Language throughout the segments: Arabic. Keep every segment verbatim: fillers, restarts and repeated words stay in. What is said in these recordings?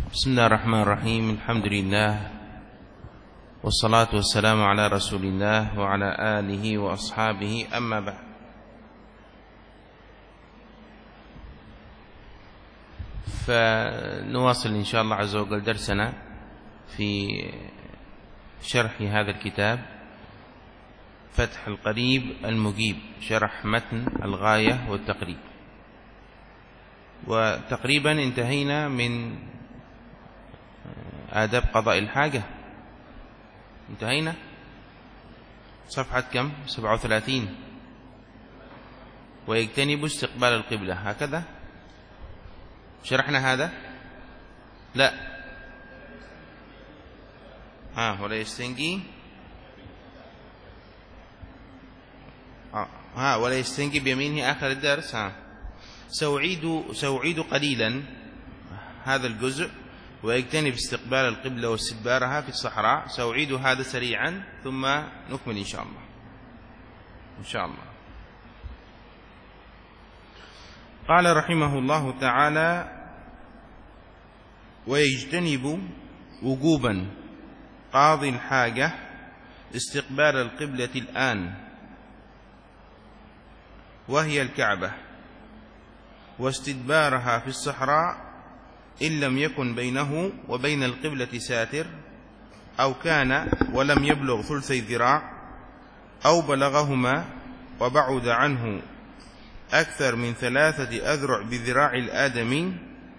بسم الله الرحمن الرحيم. الحمد لله والصلاة والسلام على رسول الله وعلى آله وأصحابه، أما بعد. فنواصل إن شاء الله عز وجل درسنا في شرح هذا الكتاب، فتح القريب المجيب، شرح متن الغاية والتقريب. وتقريبا انتهينا من آداب قضاء الحاجة، انتهينا صفحة كم؟ سبعة وثلاثين. ويجتنب استقبال القبلة، هكذا شرحنا هذا. لا ها ولا يستنجي ها ولا يستنجي بيمينه آخر الدرس. ها سأعيد سأعيد قليلا هذا الجزء. ويجتنب استقبال القبلة واستدبارها في الصحراء. سأعيد هذا سريعا ثم نكمل إن شاء الله إن شاء الله. قال رحمه الله تعالى: ويجتنب وجوبا قاضي الحاجة استقبال القبلة الآن، وهي الكعبة، واستدبارها في الصحراء إن لم يكن بينه وبين القبلة ساتر، أو كان ولم يبلغ ثلثي ذراع، أو بلغهما وبعد عنه أكثر من ثلاثة أذرع بذراع الآدمي،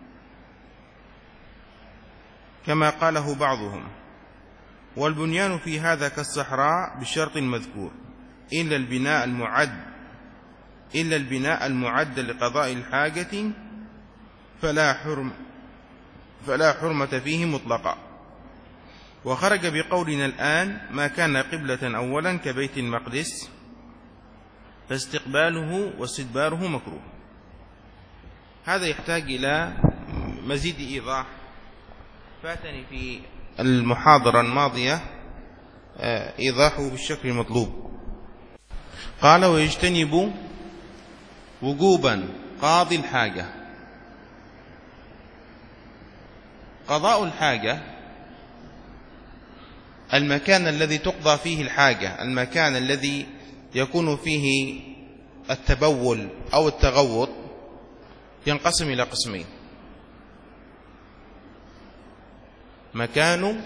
كما قاله بعضهم. والبنيان في هذا كالصحراء بشرط مذكور، إلا البناء المعد إلا البناء المعد لقضاء الحاجة فلا حرم فلا حرمة فيه مطلقا. وخرج بقولنا الآن ما كان قبلة أولا كبيت المقدس، فاستقباله واستدباره مكروه. هذا يحتاج إلى مزيد إيضاح، فاتني في المحاضرة الماضية إيضاحه بالشكل المطلوب. قال: ويجتنب وجوبا قاضي الحاجة. قضاء الحاجة المكان الذي تقضى فيه الحاجة، المكان الذي يكون فيه التبول أو التغوط، ينقسم إلى قسمين. مكان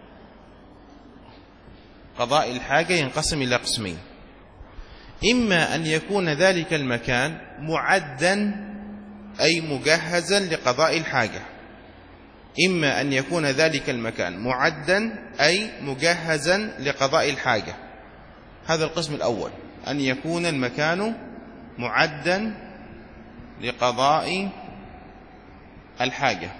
قضاء الحاجة ينقسم إلى قسمين: إما أن يكون ذلك المكان معدا أي مجهزا لقضاء الحاجة إما أن يكون ذلك المكان معدا أي مجهزا لقضاء الحاجة. هذا القسم الأول، أن يكون المكان معدا لقضاء الحاجة،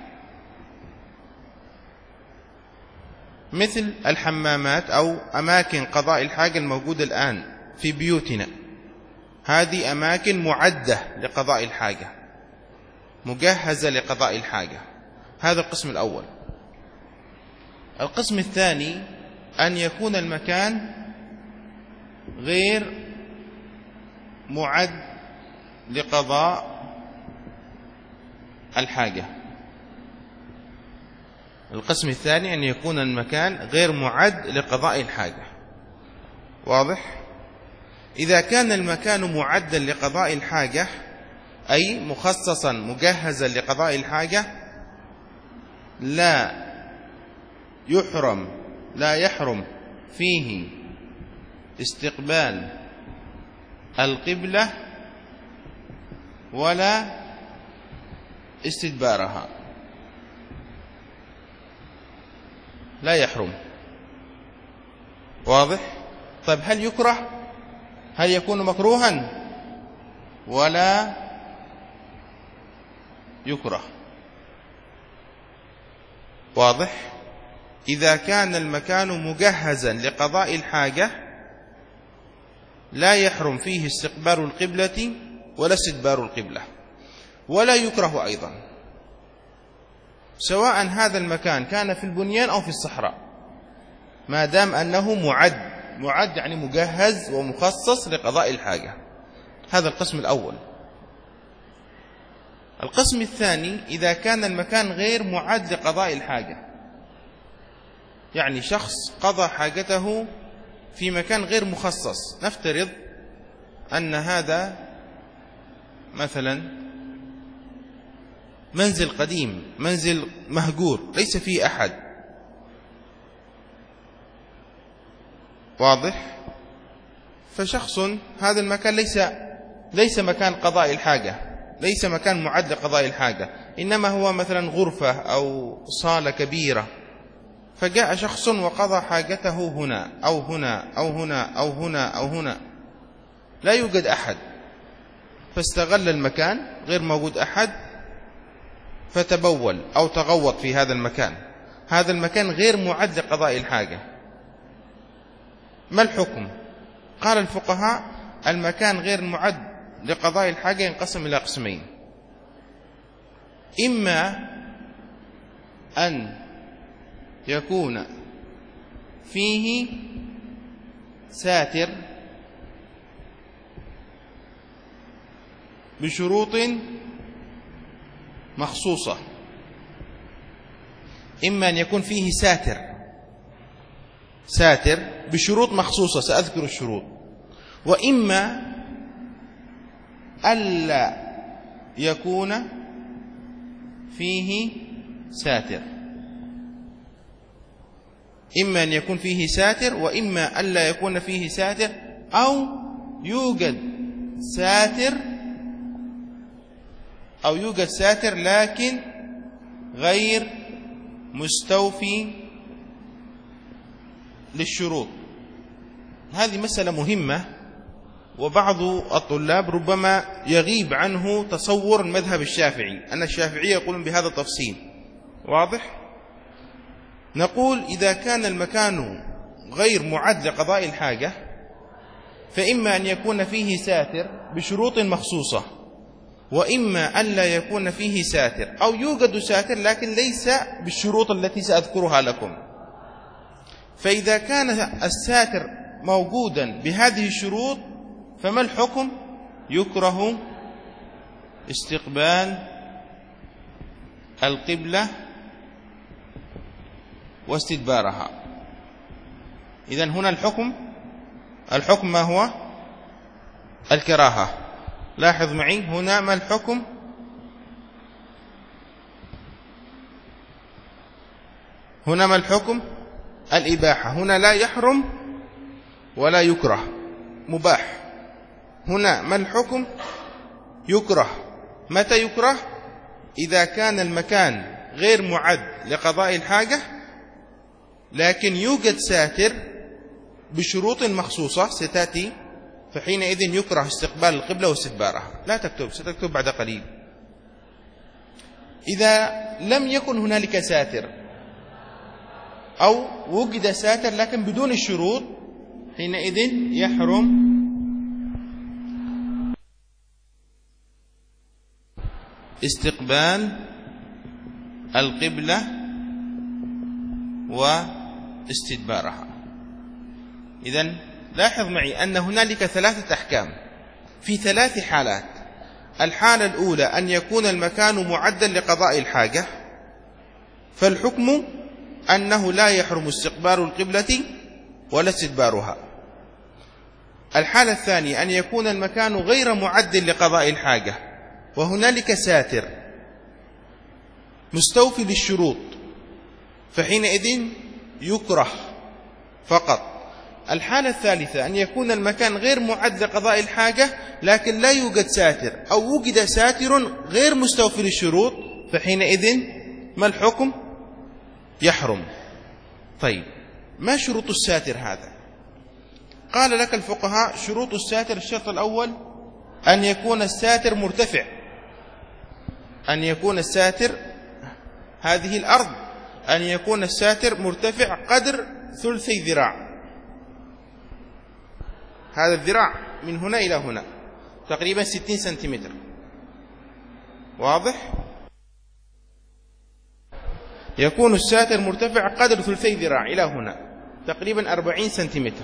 مثل الحمامات أو أماكن قضاء الحاجة الموجودة الآن في بيوتنا. هذه أماكن معدة لقضاء الحاجة، مجهزة لقضاء الحاجة. هذا القسم الأول. القسم الثاني أن يكون المكان غير معد لقضاء الحاجة. القسم الثاني أن يكون المكان غير معد لقضاء الحاجة. واضح؟ إذا كان المكان معدا لقضاء الحاجة أي مخصصا مجهزا لقضاء الحاجة، لا يحرم لا يحرم فيه استقبال القبلة ولا استدبارها، لا يحرم. واضح؟ طيب هل يكره؟ هل يكون مكروها ولا يكره؟ واضح؟ إذا كان المكان مجهزا لقضاء الحاجة لا يحرم فيه استقبال القبلة ولا استدبار القبلة، ولا يكره أيضا، سواء هذا المكان كان في البنيان أو في الصحراء، ما دام أنه معد معد يعني مجهز ومخصص لقضاء الحاجة. هذا القسم الأول. القسم الثاني إذا كان المكان غير معد لقضاء الحاجة، يعني شخص قضى حاجته في مكان غير مخصص. نفترض أن هذا مثلا منزل قديم، منزل مهجور ليس فيه أحد، واضح؟ فشخص هذا المكان ليس ليس مكان قضاء الحاجة، ليس مكان معد لقضاء الحاجة، إنما هو مثلا غرفة أو صالة كبيرة، فجاء شخص وقضى حاجته هنا أو هنا أو هنا أو هنا أو هنا، لا يوجد أحد، فاستغل المكان غير موجود أحد فتبول أو تغوط في هذا المكان. هذا المكان غير معد لقضاء الحاجة، ما الحكم؟ قال الفقهاء المكان غير معد لقضاء الحاجة ينقسم إلى قسمين: إما أن يكون فيه ساتر بشروط مخصوصة، إما أن يكون فيه ساتر ساتر بشروط مخصوصة سأذكر الشروط، وإما ألا يكون فيه ساتر، إما أن يكون فيه ساتر وإما ألا يكون فيه ساتر، أو يوجد ساتر أو يوجد ساتر لكن غير مستوفي للشروط. هذه مسألة مهمة، وبعض الطلاب ربما يغيب عنه تصور المذهب الشافعي، أن الشافعية يقولون بهذا التفصيل، واضح؟ نقول إذا كان المكان غير معد لقضاء الحاجة فإما أن يكون فيه ساتر بشروط مخصوصة، وإما ألا يكون فيه ساتر، أو يوجد ساتر لكن ليس بالشروط التي سأذكرها لكم. فإذا كان الساتر موجودا بهذه الشروط فما الحكم؟ يكره استقبال القبلة واستدبارها. إذن هنا الحكم الحكم ما هو؟ الكراهة. لاحظ معي هنا ما الحكم؟ هنا ما الحكم؟ الإباحة. هنا لا يحرم ولا يكره، مباح. هنا ما الحكم؟ يكره. متى يكره؟ إذا كان المكان غير معد لقضاء الحاجة لكن يوجد ساتر بشروط مخصوصة ستأتي، فحينئذ يكره استقبال القبلة واستدبارها. لا تكتب، ستكتب بعد قليل. إذا لم يكن هنالك ساتر أو وجد ساتر لكن بدون الشروط، حينئذ يحرم استقبال القبلة واستدبارها. إذن لاحظ معي أن هنالك ثلاثة أحكام في ثلاث حالات. الحالة الأولى أن يكون المكان معدا لقضاء الحاجة، فالحكم أنه لا يحرم استقبال القبلة ولا استدبارها. الحالة الثانية أن يكون المكان غير معد لقضاء الحاجة وهنالك ساتر مستوفي للشروط، فحينئذ يكره فقط. الحالة الثالثة أن يكون المكان غير معد لقضاء الحاجة لكن لا يوجد ساتر أو وجد ساتر غير مستوفي للشروط، فحينئذ ما الحكم؟ يحرم. طيب ما شروط الساتر هذا؟ قال لك الفقهاء شروط الساتر: الشرط الأول أن يكون الساتر مرتفع، أن يكون الساتر هذه الأرض أن يكون الساتر مرتفع قدر ثلثي ذراع. هذا الذراع من هنا إلى هنا تقريبا ستين سنتيمتر، واضح؟ يكون الساتر مرتفع قدر ثلثي ذراع إلى هنا تقريبا أربعين سنتيمتر،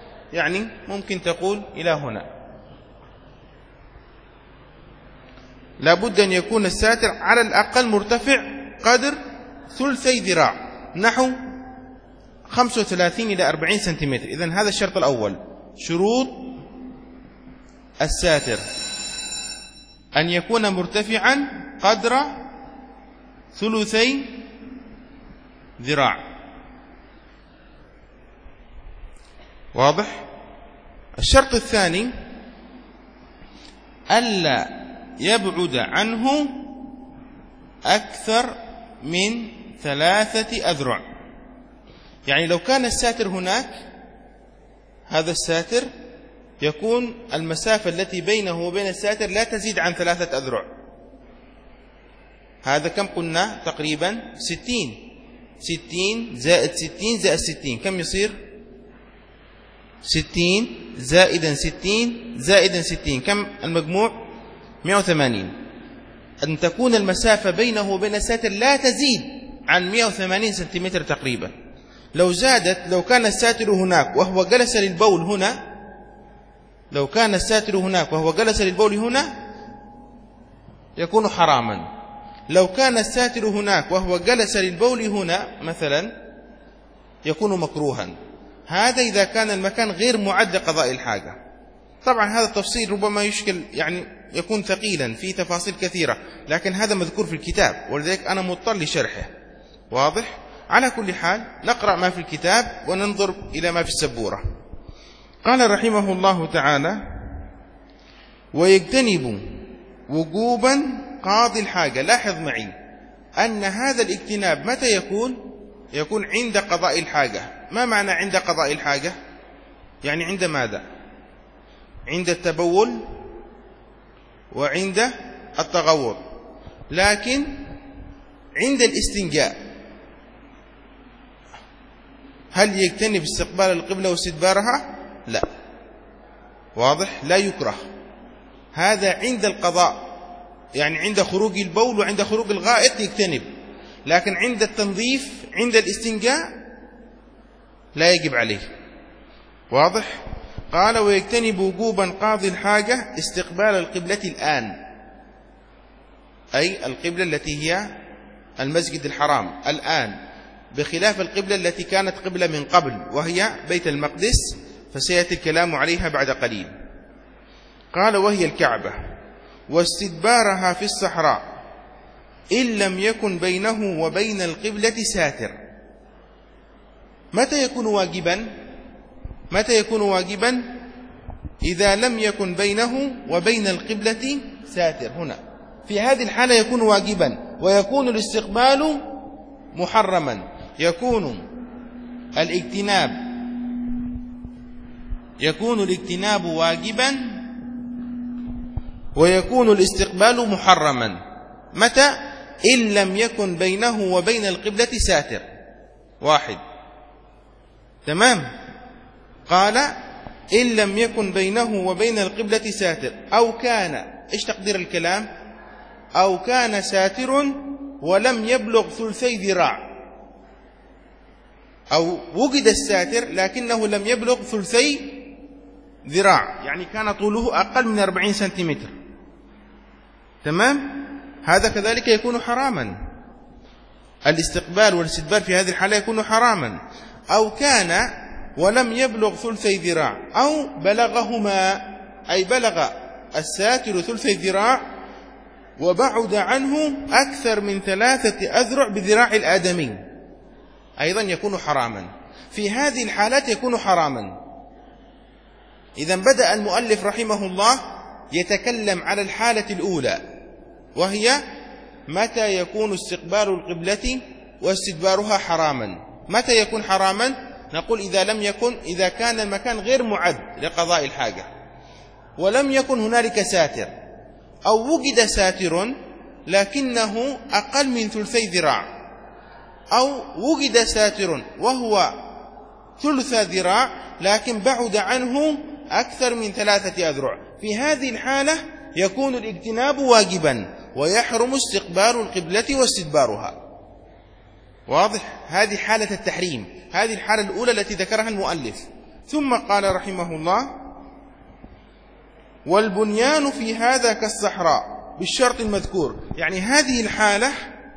يعني ممكن تقول إلى هنا. لابد أن يكون الساتر على الأقل مرتفع قدر ثلثي ذراع، نحو خمسة وثلاثين إلى أربعين سنتيمتر. إذن هذا الشرط الأول. شروط الساتر: أن يكون مرتفعا قدر ثلثي ذراع. واضح؟ الشرط الثاني: ألا يبعد عنه أكثر من ثلاثة أذرع. يعني لو كان الساتر هناك، هذا الساتر يكون المسافة التي بينه وبين الساتر لا تزيد عن ثلاثة أذرع. هذا كم قلنا؟ تقريبا ستين. ستين زائد ستين زائد ستين كم يصير؟ ستين زائدا ستين زائدا ستين كم المجموع؟ مئة وثمانين. أن تكون المسافة بينه وبين الساتر لا تزيد عن مئة وثمانين سنتيمتر تقريبا. لو زادت، لو كان الساتر هناك وهو جلس للبول هنا، لو كان الساتر هناك وهو جلس للبول هنا يكون حراما. لو كان الساتر هناك وهو جلس للبول هنا مثلا يكون مكروها. هذا إذا كان المكان غير معد لقضاء الحاجة. طبعا هذا التفصيل ربما يشكل، يعني يكون ثقيلا في تفاصيل كثيرة، لكن هذا مذكور في الكتاب ولذلك أنا مضطر لشرحه. واضح؟ على كل حال نقرأ ما في الكتاب وننظر إلى ما في السبورة. قال رحمه الله تعالى: ويجتنب وجوبا قاضي الحاجة. لاحظ معي أن هذا الاجتناب متى يكون؟ يكون عند قضاء الحاجة. ما معنى عند قضاء الحاجة؟ يعني عند ماذا؟ عند التبول وعند التغوط. لكن عند الاستنجاء هل يجتنب استقبال القبلة واستدبارها؟ لا. واضح؟ لا يكره. هذا عند القضاء، يعني عند خروج البول وعند خروج الغائط يجتنب، لكن عند التنظيف عند الاستنجاء لا يجب عليه. واضح؟ قال: ويجتنب وجوبا قاضي الحاجة استقبال القبلة الآن، أي القبلة التي هي المسجد الحرام الآن، بخلاف القبلة التي كانت قبلة من قبل وهي بيت المقدس، فسيأتي الكلام عليها بعد قليل. قال: وهي الكعبة، واستدبارها في الصحراء إن لم يكن بينه وبين القبلة ساتر. متى يكون واجبا؟ متى يكون واجبا؟ إذا لم يكن بينه وبين القبلة ساتر. هنا في هذه الحالة يكون واجبا، ويكون الاستقبال محرما. يكون الاجتناب يكون الاجتناب واجبا ويكون الاستقبال محرما. متى؟ إن لم يكن بينه وبين القبلة ساتر. واحد. تمام؟ قال: إن لم يكن بينه وبين القبلة ساتر، أو كان، إيش تقدير الكلام؟ أو كان ساتر ولم يبلغ ثلثي ذراع، أو وجد الساتر لكنه لم يبلغ ثلثي ذراع، يعني كان طوله أقل من أربعين سنتيمتر. تمام؟ هذا كذلك يكون حراما. الاستقبال والاستدبار في هذه الحالة يكون حراما. أو كان ولم يبلغ ثلثي ذراع، أو بلغهما، أي بلغ الساتر ثلثي ذراع وبعد عنه أكثر من ثلاثة أذرع بذراع الآدمي، أيضا يكون حراما. في هذه الحالات يكون حراما. إذا بدأ المؤلف رحمه الله يتكلم على الحالة الأولى، وهي متى يكون استقبال القبلة واستدبارها حراما. متى يكون حراما؟ نقول إذا لم يكن إذا كان المكان غير معد لقضاء الحاجة، ولم يكن هنالك ساتر، أو وجد ساتر لكنه أقل من ثلثي ذراع، أو وجد ساتر وهو ثلث ذراع لكن بعد عنه أكثر من ثلاثة أذرع. في هذه الحالة يكون الاجتناب واجبا، ويحرم استقبال القبلة واستدبارها. واضح؟ هذه حالة التحريم، هذه الحالة الأولى التي ذكرها المؤلف. ثم قال رحمه الله: والبنيان في هذا كالصحراء بالشرط المذكور. يعني هذه الحالة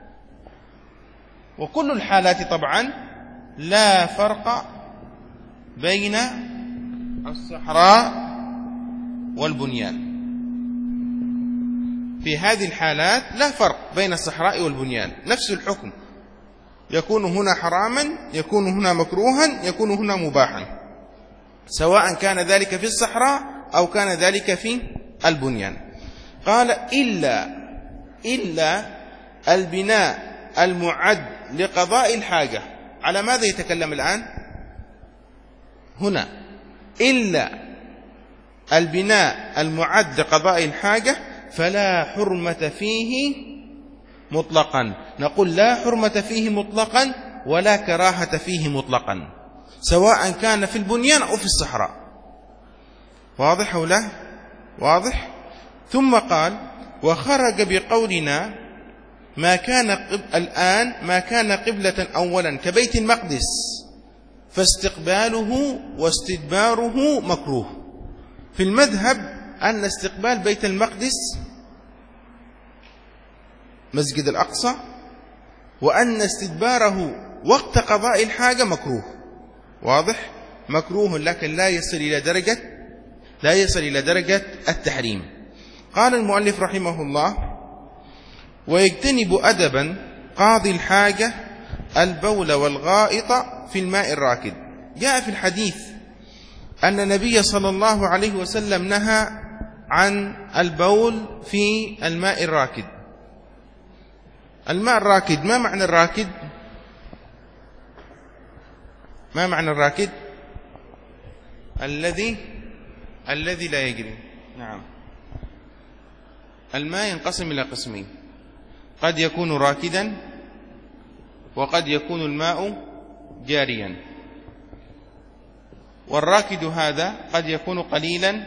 وكل الحالات طبعا لا فرق بين الصحراء والبنيان. في هذه الحالات لا فرق بين الصحراء والبنيان، نفس الحكم، يكون هنا حراما، يكون هنا مكروها، يكون هنا مباحا، سواء كان ذلك في الصحراء أو كان ذلك في البنيان. قال إلا إلا البناء المعد لقضاء الحاجة. على ماذا يتكلم الآن هنا؟ إلا البناء المعد لقضاء الحاجة فلا حرمة فيه مطلقا. نقول لا حرمة فيه مطلقا ولا كراهة فيه مطلقا، سواء كان في البنيان أو في الصحراء. واضح أو لا؟ واضح. ثم قال وخرج بقولنا ما كان الآن ما كان قبلة أولا كبيت المقدس فاستقباله واستدباره مكروه. في المذهب أن استقبال بيت المقدس مسجد الأقصى، وأن استدباره وقت قضاء الحاجة مكروه. واضح؟ مكروه لكن لا يصل إلى درجة لا يصل إلى درجة التحريم. قال المؤلف رحمه الله ويجتنب أدبا قاضي الحاجة البول والغائط في الماء الراكد. جاء في الحديث أن النبي صلى الله عليه وسلم نهى عن البول في الماء الراكد. الماء الراكد، ما معنى الراكد؟ ما معنى الراكد؟ الذي الذي لا يجري. نعم. الماء ينقسم إلى قسمين، قد يكون راكدا وقد يكون الماء جاريا. والراكد هذا قد يكون قليلا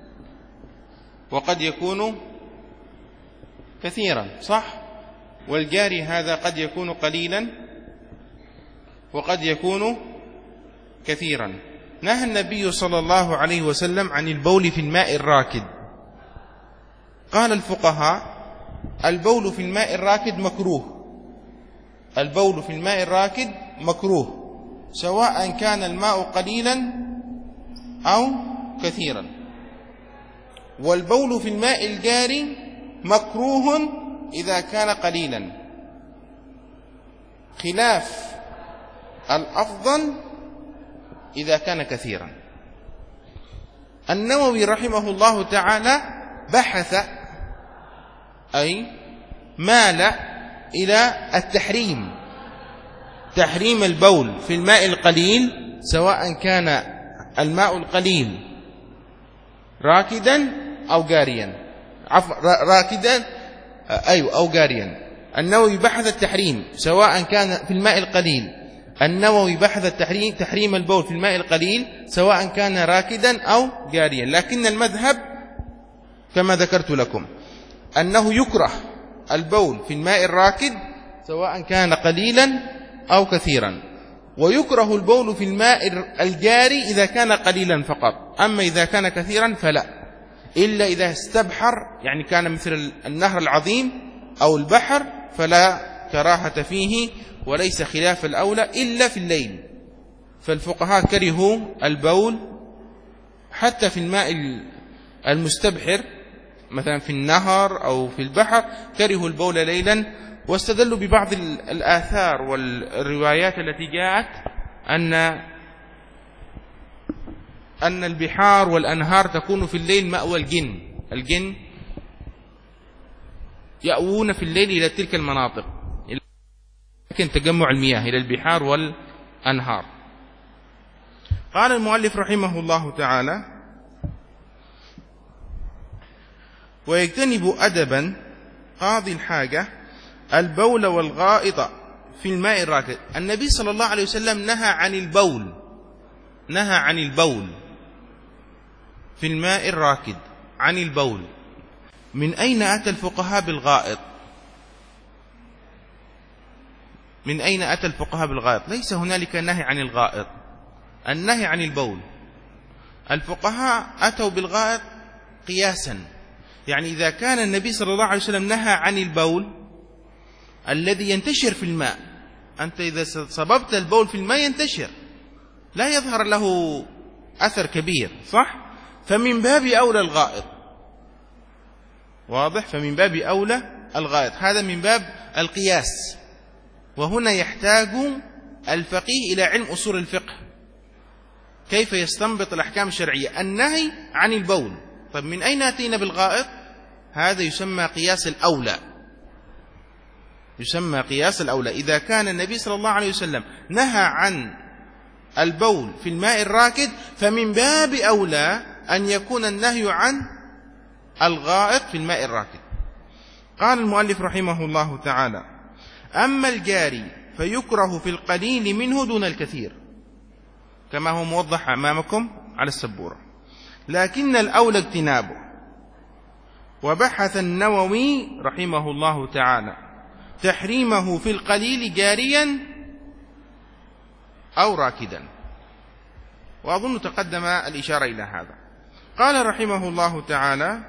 وقد يكون كثيرا، صح؟ والجاري هذا قد يكون قليلا وقد يكون كثيرا. نهى النبي صلى الله عليه وسلم عن البول في الماء الراكد. قال الفقهاء البول في الماء الراكد مكروه. البول في الماء الراكد مكروه سواء كان الماء قليلا أو كثيرا. والبول في الماء الجاري مكروه إذا كان قليلا، خلاف الأفضل إذا كان كثيرا. النووي رحمه الله تعالى بحث أي مال إلى التحريم، تحريم البول في الماء القليل سواء كان الماء القليل راكدا أو جاريا، عفوا راكدا أيوة أو جاريا. النووي بحث التحريم سواء كان في الماء القليل، النووي بحث التحريم تحريم البول في الماء القليل سواء كان راكدا أو جاريا. لكن المذهب كما ذكرت لكم أنه يكره البول في الماء الراكد سواء كان قليلا أو كثيرا، ويكره البول في الماء الجاري إذا كان قليلا فقط. أما إذا كان كثيرا فلا، إلا إذا استبحر، يعني كان مثل النهر العظيم أو البحر، فلا كراهة فيه وليس خلاف الأولى إلا في الليل. فالفقهاء كرهوا البول حتى في الماء المستبحر مثلا في النهر أو في البحر، كرهوا البول ليلا، واستدلوا ببعض الآثار والروايات التي جاءت أن أن البحار والأنهار تكون في الليل مأوى الجن. الجن يأوون في الليل إلى تلك المناطق، لكن تجمع المياه إلى البحار والأنهار. قال المؤلف رحمه الله تعالى ويجتنب أدبا قاضي الحاجة البول والغائط في الماء الراكد. النبي صلى الله عليه وسلم نهى عن البول نهى عن البول في الماء الراكد، عن البول. من أين أتى الفقهاء بالغائط؟ من أين أتى الفقهاء بالغائط؟ ليس هنالك نهي عن الغائط، النهي عن البول. الفقهاء أتوا بالغائط قياسا، يعني إذا كان النبي صلى الله عليه وسلم نهى عن البول الذي ينتشر في الماء، أنت إذا صببت البول في الماء ينتشر لا يظهر له أثر كبير، صح؟ فمن باب أولى الغائط، واضح؟ فمن باب أولى الغائط، هذا من باب القياس. وهنا يحتاج الفقيه إلى علم أصول الفقه، كيف يستنبط الأحكام الشرعية. النهي عن البول، طيب من أين أتينا بالغائط؟ هذا يسمى قياس الأولى، يسمى قياس الأولى. إذا كان النبي صلى الله عليه وسلم نهى عن البول في الماء الراكد، فمن باب أولى أن يكون النهي عن الغائط في الماء الراكد. قال المؤلف رحمه الله تعالى: أما الجاري فيكره في القليل منه دون الكثير، كما هو موضح أمامكم على السبورة، لكن الأولى اجتنابه. وبحث النووي رحمه الله تعالى تحريمه في القليل جاريا أو راكدا، وأظن تقدم الإشارة إلى هذا. قال رحمه الله تعالى: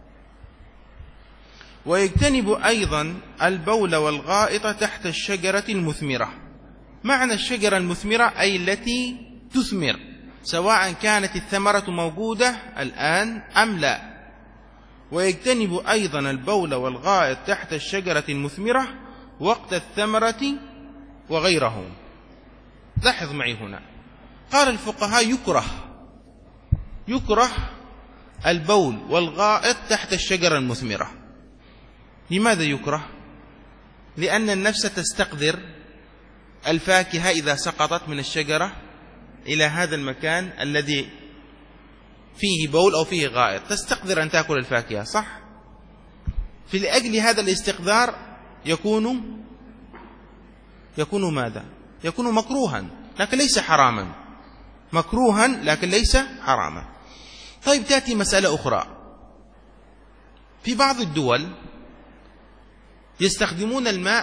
ويجتنب أيضا البول والغائط تحت الشجرة المثمرة. معنى الشجرة المثمرة أي التي تثمر، سواء كانت الثمرة موجودة الآن أم لا. ويجتنب أيضا البول والغائط تحت الشجرة المثمرة وقت الثمرة وغيره. لاحظ معي هنا، قال الفقهاء يكره يكره البول والغائط تحت الشجرة المثمرة. لماذا يكره؟ لأن النفس تستقدر الفاكهة إذا سقطت من الشجرة إلى هذا المكان الذي فيه بول أو فيه غائط، تستقدر أن تأكل الفاكهة، صح؟ في لأجل هذا الاستقدار يكون يكون ماذا؟ يكون مكروها لكن ليس حراما، مكروها لكن ليس حراما. طيب تأتي مسألة أخرى، في بعض الدول يستخدمون الماء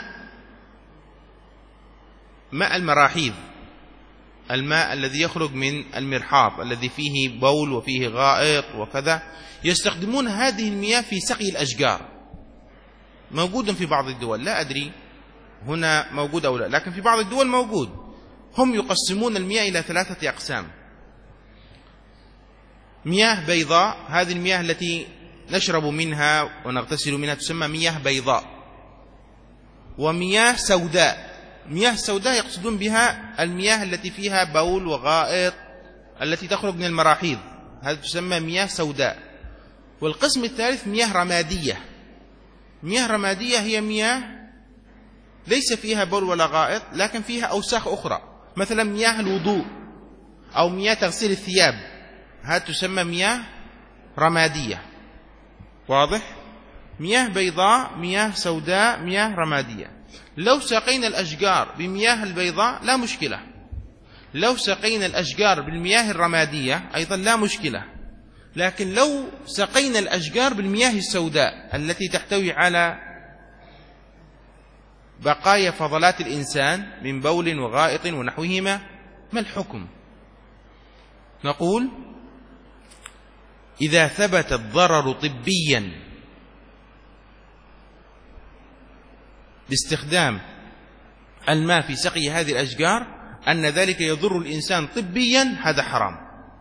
ماء المراحيض، الماء الذي يخرج من المرحاض الذي فيه بول وفيه غائط وكذا، يستخدمون هذه المياه في سقي الأشجار، موجود في بعض الدول، لا أدري هنا موجود أو لا، لكن في بعض الدول موجود. هم يقسمون المياه إلى ثلاثة أقسام: مياه بيضاء، هذه المياه التي نشرب منها ونغتسل منها تسمى مياه بيضاء، ومياه سوداء. مياه سوداء يقصدون بها المياه التي فيها بول وغائط التي تخرج من المراحيض، هذه تسمى مياه سوداء. والقسم الثالث مياه رمادية. مياه رمادية هي مياه ليس فيها بول ولا غائط لكن فيها أوساخ أخرى، مثلا مياه الوضوء أو مياه تغسيل الثياب، هذه تسمى مياه رمادية، واضح؟ مياه بيضاء، مياه سوداء، مياه رمادية. لو سقينا الأشجار بمياه البيضاء لا مشكلة، لو سقينا الأشجار بالمياه الرمادية أيضا لا مشكلة، لكن لو سقينا الأشجار بالمياه السوداء التي تحتوي على بقايا فضلات الإنسان من بول وغائط ونحوهما، ما الحكم؟ نقول: إذا ثبت الضرر طبيا باستخدام الماء في سقي هذه الأشجار أن ذلك يضر الإنسان طبيا، هذا حرام،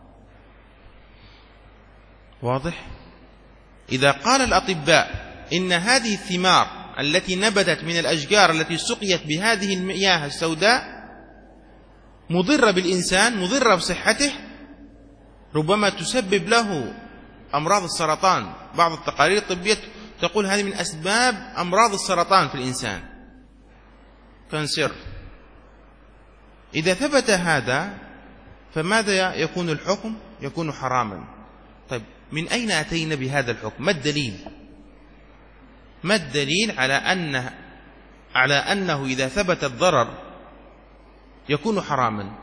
واضح؟ إذا قال الأطباء إن هذه الثمار التي نبتت من الأشجار التي سقيت بهذه المياه السوداء مضرة بالإنسان، مضرة بصحته، ربما تسبب له أمراض السرطان، بعض التقارير الطبية تقول هذه من أسباب أمراض السرطان في الإنسان، كانسر. إذا ثبت هذا فماذا يكون الحكم؟ يكون حراما. طيب من أين أتينا بهذا الحكم؟ ما الدليل؟ ما الدليل على أنه على أنه إذا ثبت الضرر يكون حراما؟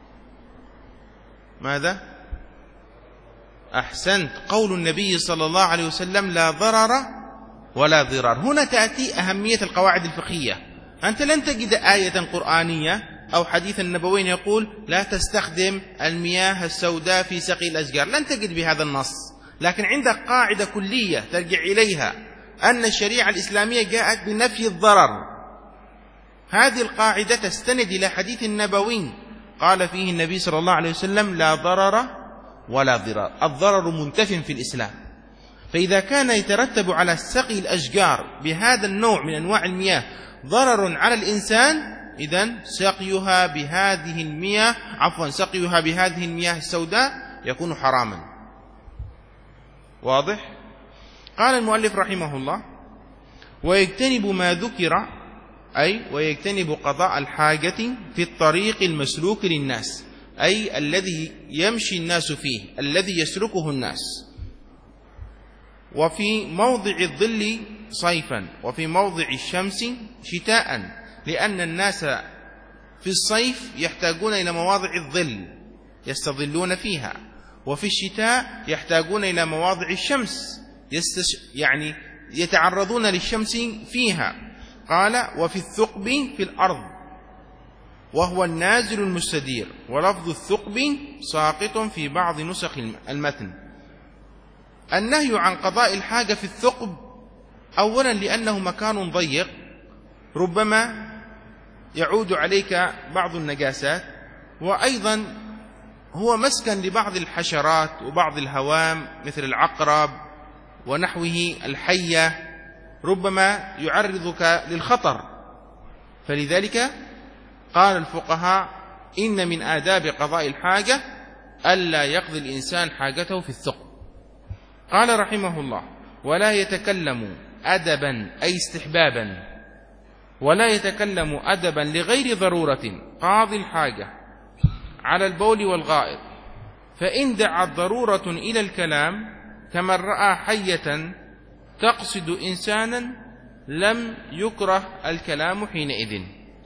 ماذا؟ أحسنت، قول النبي صلى الله عليه وسلم: لا ضرر ولا ضرار. هنا تأتي أهمية القواعد الفقهية. أنت لن تجد آية قرآنية أو حديث نبوي يقول لا تستخدم المياه السوداء في سقي الأشجار، لن تجد بهذا النص، لكن عندك قاعدة كلية ترجع إليها أن الشريعة الإسلامية جاءت بنفي الضرر. هذه القاعدة تستند إلى حديث نبوي قال فيه النبي صلى الله عليه وسلم: لا ضرر ولا ضرار. الضرر منتف في الإسلام. فإذا كان يترتب على سقي الأشجار بهذا النوع من أنواع المياه ضرر على الإنسان، إذن سقيها بهذه المياه عفوا سقيها بهذه المياه السوداء يكون حراما. واضح؟ قال المؤلف رحمه الله: ويجتنب ما ذكر، أي ويجتنب قضاء الحاجة في الطريق المسلوك للناس، أي الذي يمشي الناس فيه، الذي يسلكه الناس، وفي موضع الظل صيفا وفي موضع الشمس شتاء، لأن الناس في الصيف يحتاجون إلى مواضع الظل يستظلون فيها، وفي الشتاء يحتاجون إلى مواضع الشمس يستش... يعني يتعرضون للشمس فيها. قال: وفي الثقب في الأرض، وهو النازل المستدير، ولفظ الثقب ساقط في بعض نسخ المتن. النهي عن قضاء الحاجة في الثقب أولا لأنه مكان ضيق ربما يعود عليك بعض النجاسات، وأيضا هو مسكن لبعض الحشرات وبعض الهوام مثل العقرب ونحوه الحية، ربما يعرضك للخطر. فلذلك قال الفقهاء: إن من آداب قضاء الحاجة ألا يقضي الإنسان حاجته في الثقب. قال رحمه الله: ولا يتكلم أدبا أي استحبابا، ولا يتكلم أدبا لغير ضرورة قاضي الحاجة على البول والغائط، فإن دعت ضرورة إلى الكلام كمن رأى حية تقصد إنسانا لم يكره الكلام حينئذ.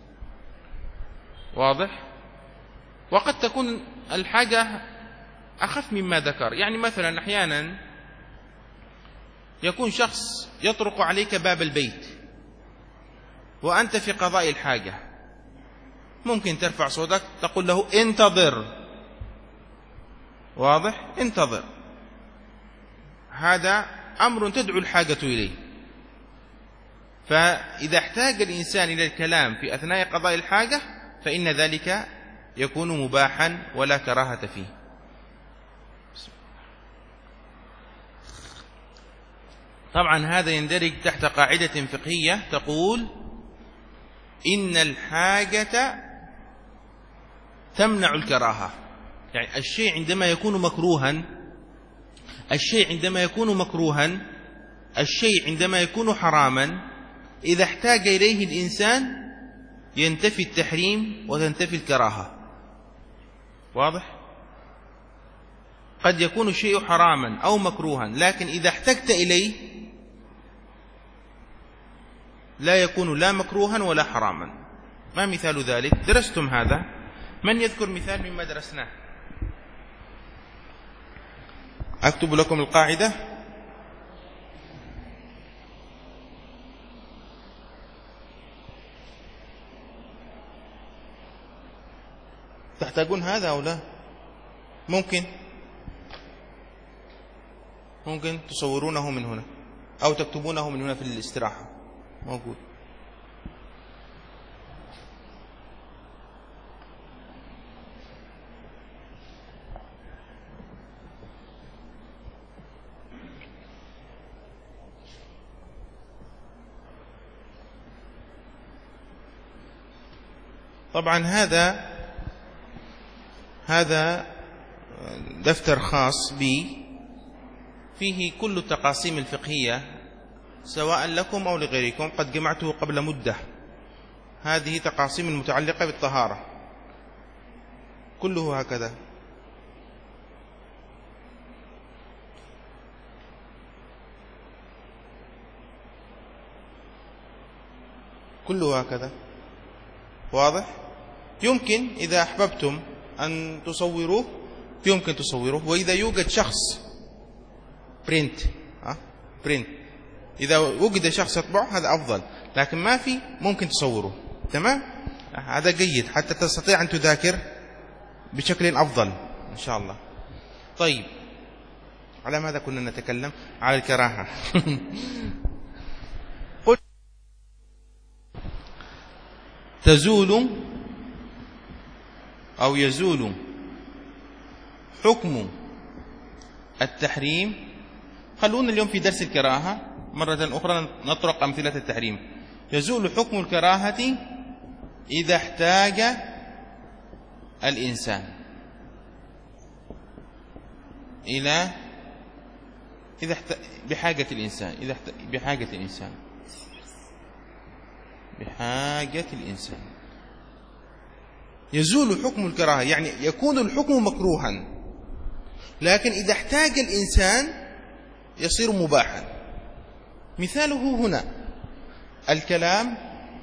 واضح؟ وقد تكون الحاجة أخف مما ذكر. يعني مثلا أحيانا يكون شخص يطرق عليك باب البيت وأنت في قضاء الحاجة، ممكن ترفع صوتك تقول له: انتظر. واضح؟ انتظر. هذا أمر تدعو الحاجة إليه. فإذا احتاج الإنسان إلى الكلام في أثناء قضاء الحاجة فإن ذلك يكون مباحا ولا كراهة فيه. طبعا هذا يندرج تحت قاعدة فقهية تقول: إن الحاجة تمنع الكراهة. يعني الشيء عندما يكون مكروها الشيء عندما يكون مكروها الشيء عندما يكون حراما، إذا احتاج إليه الإنسان ينتفي التحريم وتنتفي الكراهة. واضح؟ قد يكون الشيء حراما أو مكروها، لكن إذا احتجت إليه لا يكون لا مكروها ولا حراما. ما مثال ذلك؟ درستم هذا؟ من يذكر مثال مما درسناه؟ أكتب لكم القاعدة. تحتاجون هذا أو لا؟ ممكن ممكن تصورونه من هنا أو تكتبونه من هنا في الاستراحة، موجود. طبعا هذا هذا دفتر خاص بي فيه كل التقاسيم الفقهية سواء لكم أو لغيركم، قد جمعته قبل مدة. هذه تقاسيم المتعلقة بالطهارة كله هكذا. كله هكذا. واضح؟ يمكن إذا أحببتم أن تصوروه يمكن تصوروه، وإذا يوجد شخص برينت ها برينت إذا وجد شخص يطبعه هذا أفضل، لكن ما في ممكن تصوروه. تمام؟ هذا جيد حتى تستطيع أن تذاكر بشكل أفضل إن شاء الله. طيب، على ماذا كنا نتكلم؟ على الكراهة. قل تزول أو يزول حكم التحريم. خلونا اليوم في درس الكراهة مرة أخرى نطرق أمثلة التحريم. يزول حكم الكراهة إذا احتاج الإنسان إلى إذا احت... بحاجة الإنسان إذا احت... بحاجة الإنسان بحاجة الإنسان يزول حكم الكراهة، يعني يكون الحكم مكروها، لكن إذا احتاج الإنسان يصير مباحا. مثاله هنا الكلام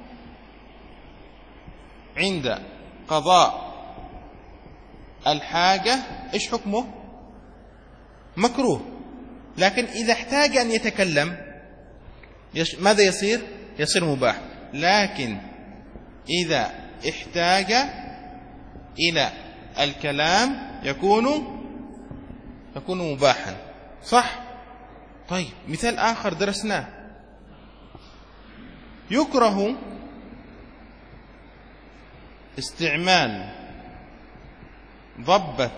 عند قضاء الحاجة، إيش حكمه؟ مكروه، لكن إذا احتاج أن يتكلم يش... ماذا يصير؟ يصير مباح. لكن إذا احتاج إلى الكلام يكون يكون مباحا، صح؟ طيب مثال آخر درسناه، يكره استعمال ضبة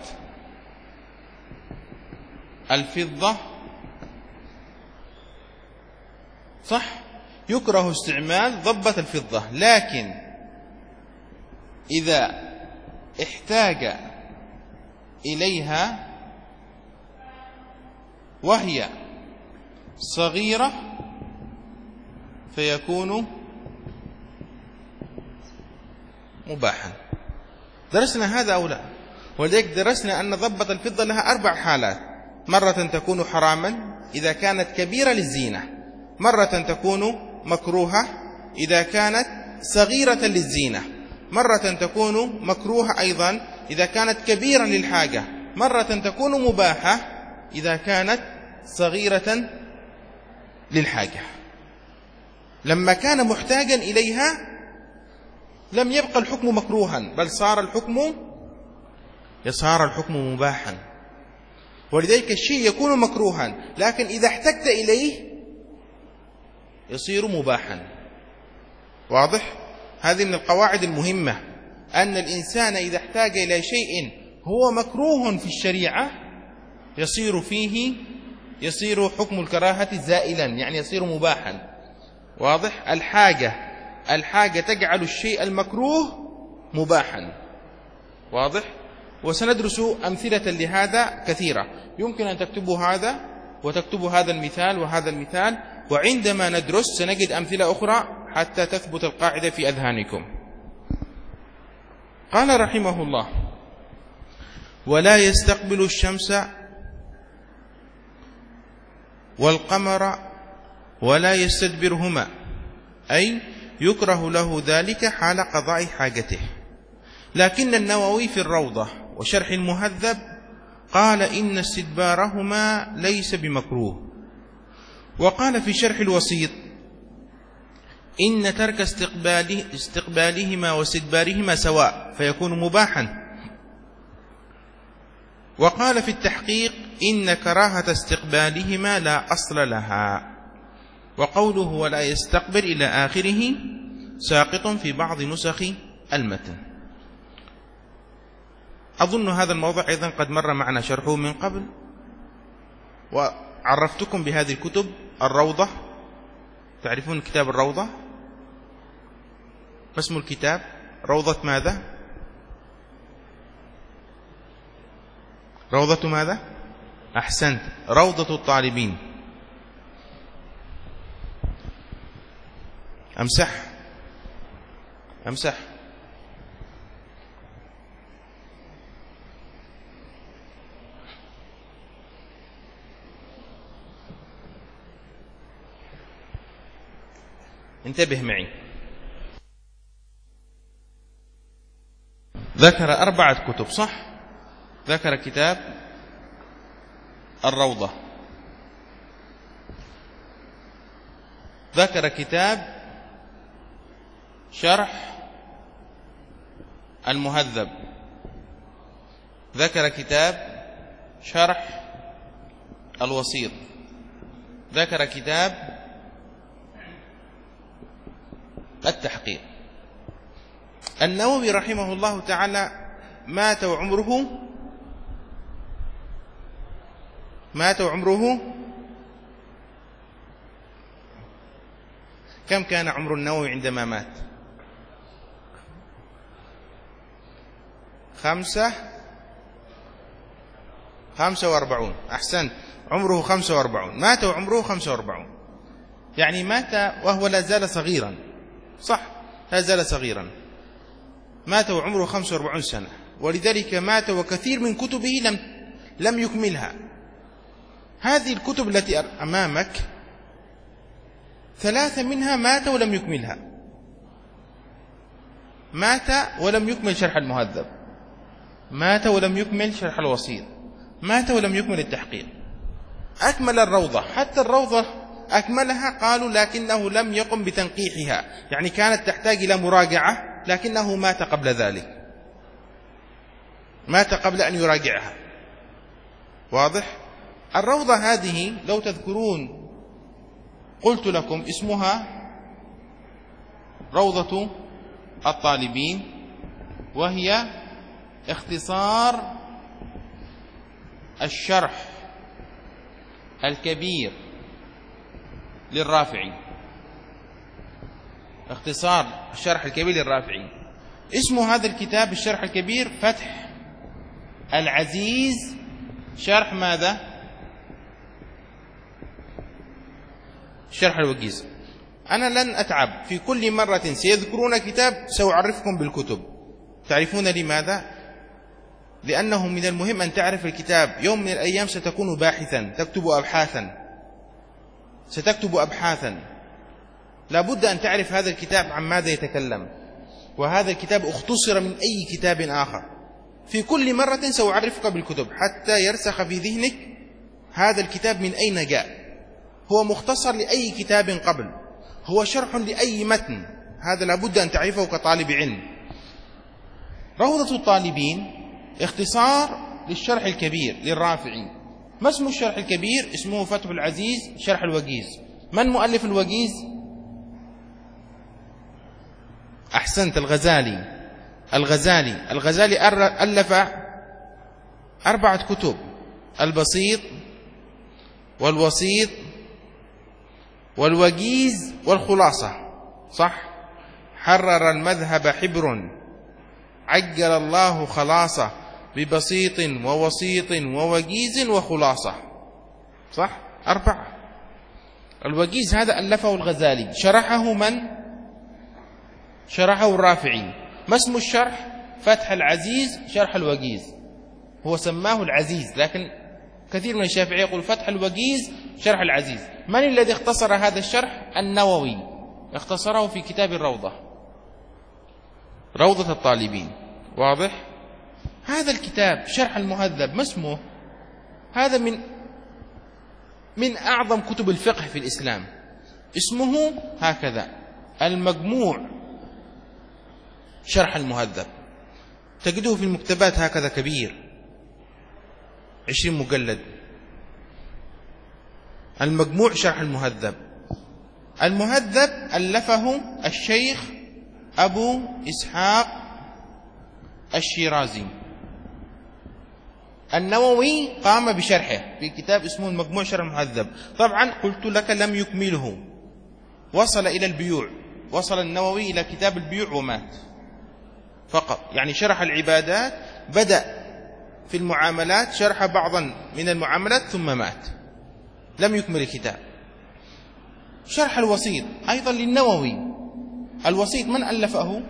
الفضة، صح؟ يكره استعمال ضبة الفضة، لكن إذا احتاج إليها وهي صغيرة فيكون مباحا. درسنا هذا أو لا؟ ولذلك درسنا أن ضبة الفضة لها أربع حالات: مرة تكون حراما إذا كانت كبيرة للزينة، مرة تكون مكروهة إذا كانت صغيرة للزينة، مرة تكون مكروهة أيضا إذا كانت كبيرة للحاجة، مرة تكون مباحة إذا كانت صغيرة للحاجة. لما كان محتاجا إليها لم يبقى الحكم مكروها، بل صار الحكم يصار الحكم مباحا. ولذلك الشيء يكون مكروها، لكن إذا احتجت إليه يصير مباحا. واضح؟ هذه من القواعد المهمة، أن الإنسان إذا احتاج إلى شيء هو مكروه في الشريعة يصير فيه يصير حكم الكراهة زائلا، يعني يصير مباحا. واضح؟ الحاجة الحاجة تجعل الشيء المكروه مباحا. واضح؟ وسندرس أمثلة لهذا كثيرة، يمكن أن تكتبوا هذا وتكتبوا هذا المثال وهذا المثال، وعندما ندرس سنجد أمثلة أخرى حتى تثبت القاعدة في أذهانكم. قال رحمه الله: ولا يستقبل الشمس والقمر ولا يستدبرهما، أي يكره له ذلك حال قضاء حاجته. لكن النووي في الروضة وشرح المهذب قال إن استدبارهما ليس بمكروه. وقال في شرح الوسيط إن ترك استقباله استقبالهما واستدبارهما سواء فيكون مباحا. وقال في التحقيق إن كراهة استقبالهما لا أصل لها. وقوله ولا يستقبل إلى آخره ساقط في بعض نسخ المتن. أظن هذا الموضوع أيضا قد مر معنا شرحه من قبل، وعرفتكم بهذه الكتب. الروضة، تعرفون كتاب الروضة؟ ما اسم الكتاب؟ روضة ماذا؟ روضة ماذا؟ أحسنت، روضة الطالبين. أمسح أمسح انتبه معي. ذكر أربعة كتب، صح؟ ذكر كتاب الروضة، ذكر كتاب شرح المهذب، ذكر كتاب شرح الوسيط ذكر كتاب التحقيق. النووي رحمه الله تعالى مات وعمره مات وعمره كم كان عمر النووي عندما مات؟ خمسة خمسة واربعون. أحسنت، عمره خمسة واربعون، مات وعمره خمسة واربعون، يعني مات وهو لا زال صغيرا، صح، لا زال صغيرا، مات وعمره خمسة واربعون سنة، ولذلك مات وكثير من كتبه لم لم يكملها. هذه الكتب التي أمامك ثلاثة منها مات ولم يكملها، مات ولم يكمل شرح المهذب، مات ولم يكمل شرح الوسيط، مات ولم يكمل التحقيق. أكمل الروضة، حتى الروضة أكملها قالوا لكنه لم يقم بتنقيحها، يعني كانت تحتاج إلى مراجعة، لكنه مات قبل ذلك، مات قبل أن يراجعها. واضح؟ الروضة هذه لو تذكرون قلت لكم اسمها روضة الطالبين، وهي اختصار الشرح الكبير للرافعي، اختصار الشرح الكبير للرافعي. اسم هذا الكتاب الشرح الكبير فتح العزيز شرح ماذا؟ شرح الوجيز. أنا لن أتعب، في كل مرة سيذكرون كتاب سأعرفكم بالكتب. تعرفون لماذا؟ لأنه من المهم أن تعرف الكتاب. يوم من الأيام ستكون باحثا، تكتب أبحاثا، ستكتب أبحاثا، لابد أن تعرف هذا الكتاب عن ماذا يتكلم، وهذا الكتاب اختصر من أي كتاب آخر. في كل مرة سأعرفك بالكتب حتى يرسخ في ذهنك هذا الكتاب من أين جاء. هو مختصر لأي كتاب قبل، هو شرح لأي متن، هذا لابد أن تعرفه كطالب علم. روضة الطالبين اختصار للشرح الكبير للرافعي. ما اسم الشرح الكبير؟ اسمه فتح العزيز شرح الوجيز. من مؤلف الوجيز؟ أحسنت، الغزالي. الغزالي الغزالي ألف أربعة كتب: البسيط والوسيط والوجيز والخلاصة، صح؟ حرر المذهب حبر، عجل الله خلاصة، ببسيط ووسيط ووجيز وخلاصة، صح؟ أربعة. الوجيز هذا ألفه الغزالي، شرحه من؟ شرحه الرافعي. ما اسم الشرح؟ فتح العزيز شرح الوجيز. هو سماه العزيز، لكن كثير من الشافعية يقول فتح الوجيز شرح العزيز. من الذي اختصر هذا الشرح؟ النووي، اختصره في كتاب الروضة، روضة الطالبين. واضح؟ هذا الكتاب شرح المهذب ما اسمه؟ هذا من من أعظم كتب الفقه في الإسلام، اسمه هكذا: المجموع شرح المهذب. تجده في المكتبات هكذا كبير، عشرين مجلد، المجموع شرح المهذب. المهذب ألفه الشيخ أبو إسحاق الشيرازي. النووي قام بشرحه في كتاب اسمه المجموع شرح المهذب. طبعا قلت لك لم يكمله، وصل إلى البيوع، وصل النووي إلى كتاب البيوع ومات فقط. يعني شرح العبادات، بدأ في المعاملات شرح بعضا من المعاملات ثم مات، لم يكمل الكتاب. شرح الوسيط أيضا للنووي. الوسيط من ألفه؟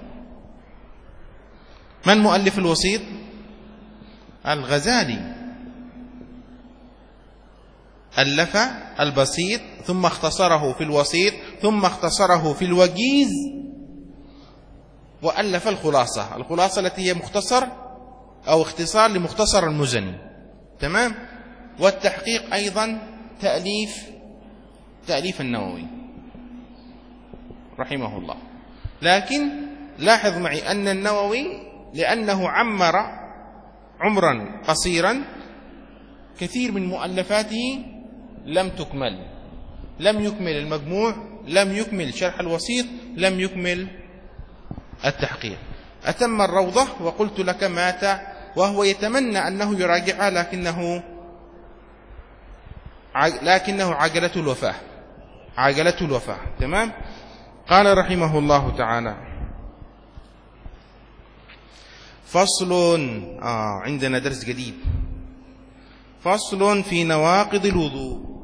من مؤلف الوسيط؟ الغزالي. ألف البسيط ثم اختصره في الوسيط ثم اختصره في الوجيز، وألف الخلاصة. الخلاصة التي هي مختصر أو اختصار لمختصر المزني، تمام. والتحقيق أيضا تأليف تأليف النووي رحمه الله. لكن لاحظ معي أن النووي لأنه عمر عمرا قصيرا، كثير من مؤلفاته لم تكمل، لم يكمل المجموع، لم يكمل شرح الوسيط، لم يكمل التحقيق. أتم الروضة وقلت لك مات وهو يتمنى أنه يراجعها لكنه لكنه عجلته الوفاة، عجلته الوفاة. تمام. قال رحمه الله تعالى: فصل. آه عندنا درس جديد. فصل في نواقض الوضوء.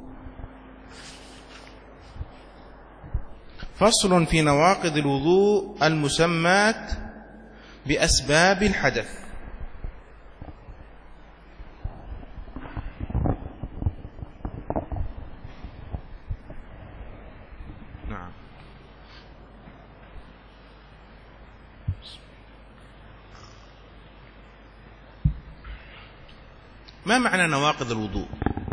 فصل في نواقض الوضوء المسمات بأسباب الحدث. نعم. ما معنى نواقض الوضوء؟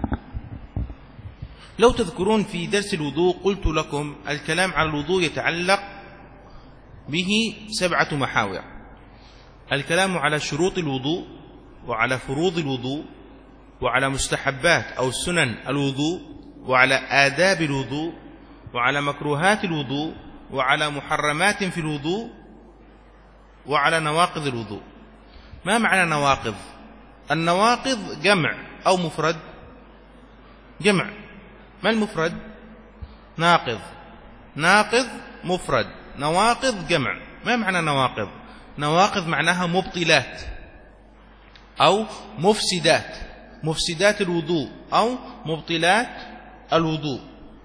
لو تذكرون في درس الوضوء قلت لكم الكلام على الوضوء يتعلق به سبعة محاور: الكلام على شروط الوضوء، وعلى فروض الوضوء، وعلى مستحبات أو سنن الوضوء، وعلى آداب الوضوء، وعلى مكروهات الوضوء، وعلى محرمات في الوضوء، وعلى نواقض الوضوء. ما معنى نواقض؟ النواقض جمع أو مفرد؟ جمع. ما المفرد؟ ناقض. ناقض مفرد، نواقض جمع. ما معنى نواقض؟ نواقض معناها مبطلات أو مفسدات، مفسدات الوضوء أو مبطلات الوضوء.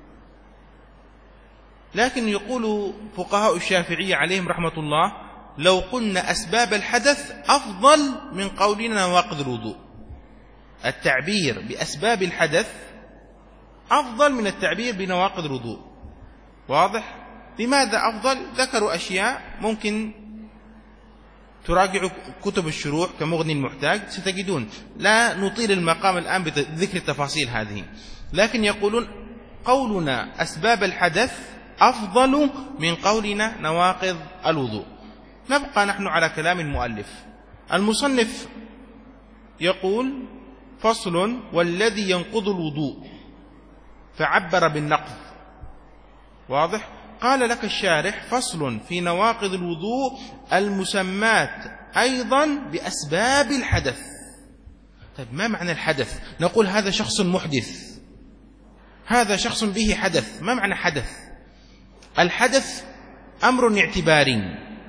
لكن يقول فقهاء الشافعية عليهم رحمة الله: لو قلنا أسباب الحدث أفضل من قولنا نواقض الوضوء. التعبير بأسباب الحدث أفضل من التعبير بنواقض الوضوء. واضح؟ لماذا أفضل؟ ذكروا أشياء ممكن تراجعوا كتب الشروح كمغني المحتاج ستجدون. لا نطيل المقام الآن بذكر التفاصيل هذه، لكن يقولون قولنا أسباب الحدث أفضل من قولنا نواقض الوضوء. نبقى نحن على كلام المؤلف. المصنف يقول: فصل: والذي ينقض الوضوء، فعبر بالنقض. واضح؟ قال لك الشارح: فصل في نواقض الوضوء المسمات أيضا بأسباب الحدث. طيب ما معنى الحدث؟ نقول هذا شخص محدث، هذا شخص به حدث. ما معنى حدث؟ الحدث أمر اعتباري،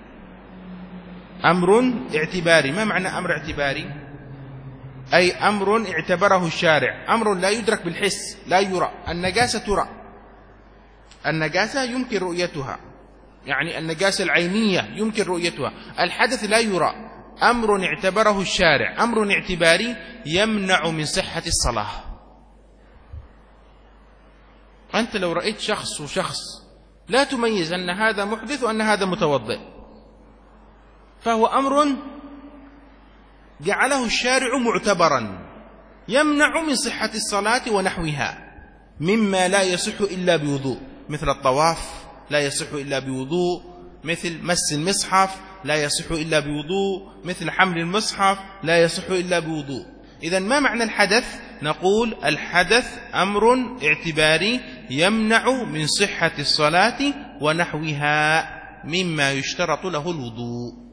أمر اعتباري. ما معنى أمر اعتباري؟ أي أمر اعتبره الشارع، أمر لا يدرك بالحس، لا يرى. النجاسة ترى، النجاسة يمكن رؤيتها، يعني النجاسة العينية يمكن رؤيتها. الحدث لا يرى، أمر اعتبره الشارع، أمر اعتباري يمنع من صحة الصلاة. أنت لو رأيت شخص وشخص لا تميز أن هذا محدث وأن هذا متوضئ، فهو أمر جعله الشارع معتبرا يمنع من صحة الصلاة ونحوها، مما لا يصح إلا بوضوء، مثل الطواف لا يصح إلا بوضوء، مثل مس المصحف لا يصح إلا بوضوء، مثل حمل المصحف لا يصح إلا بوضوء. إذن ما معنى الحدث؟ نقول الحدث أمر اعتباري يمنع من صحة الصلاة ونحوها، مما يشترط له الوضوء.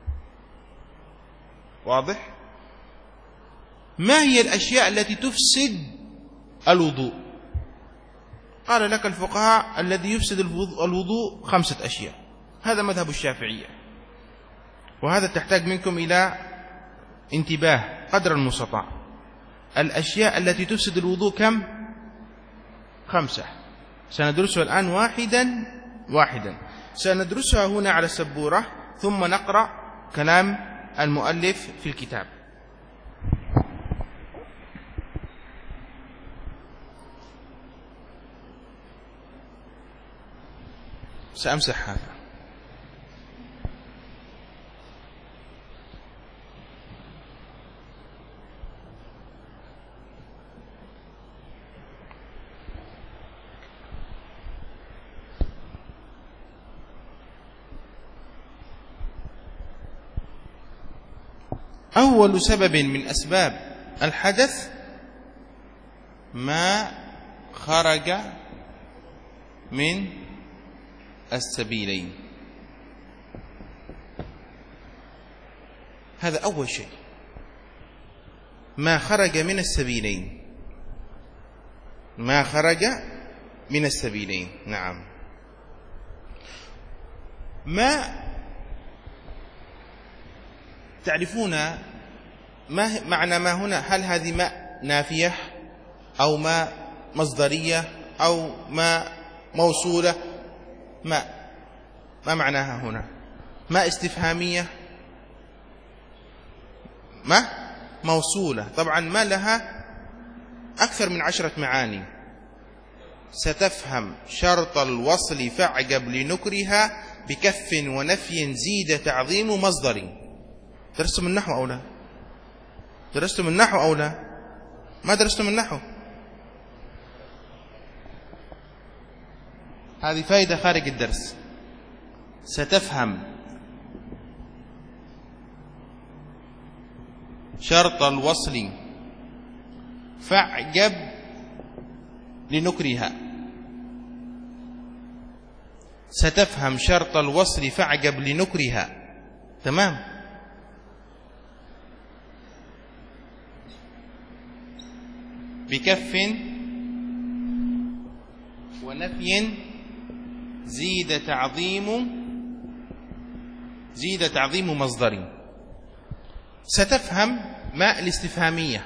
واضح؟ ما هي الأشياء التي تفسد الوضوء؟ قال لك الفقهاء: الذي يفسد الوضوء خمسة أشياء. هذا مذهب الشافعية، وهذا تحتاج منكم إلى انتباه قدر المستطاع. الأشياء التي تفسد الوضوء كم؟ خمسة. سندرسها الآن واحدا واحدا، سندرسها هنا على السبورة ثم نقرأ كلام المؤلف في الكتاب. سأمسح هذا. أول سبب من أسباب الحدث ما خرج من السبيلين. هذا أول شيء، ما خرج من السبيلين، ما خرج من السبيلين. نعم. ما تعرفون ما معنى ما هنا؟ هل هذه ماء نافية أو ماء مصدرية أو ماء موصولة؟ ماء ما معناها هنا؟ ماء استفهامية، ما موصولة. طبعا ما لها أكثر من عشرة معاني. ستفهم شرط الوصل فاعجب لنكرها بكف ونفي زيد تعظيم مصدر. درستم النحو أو لا؟ درستم النحو أو لا؟ ما درستم النحو؟ هذه فائدة خارج الدرس. ستفهم شرط الوصل فاعجب لنكرها. ستفهم شرط الوصل فاعجب لنكرها. تمام. بكف ونفي زيد تعظيم زيد تعظيم مصدر. ستفهم ما الاستفهامية،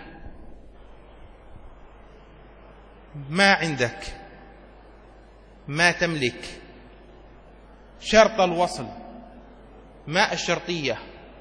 ما عندك، ما تملك. شرط الوصل، ما الشرطية،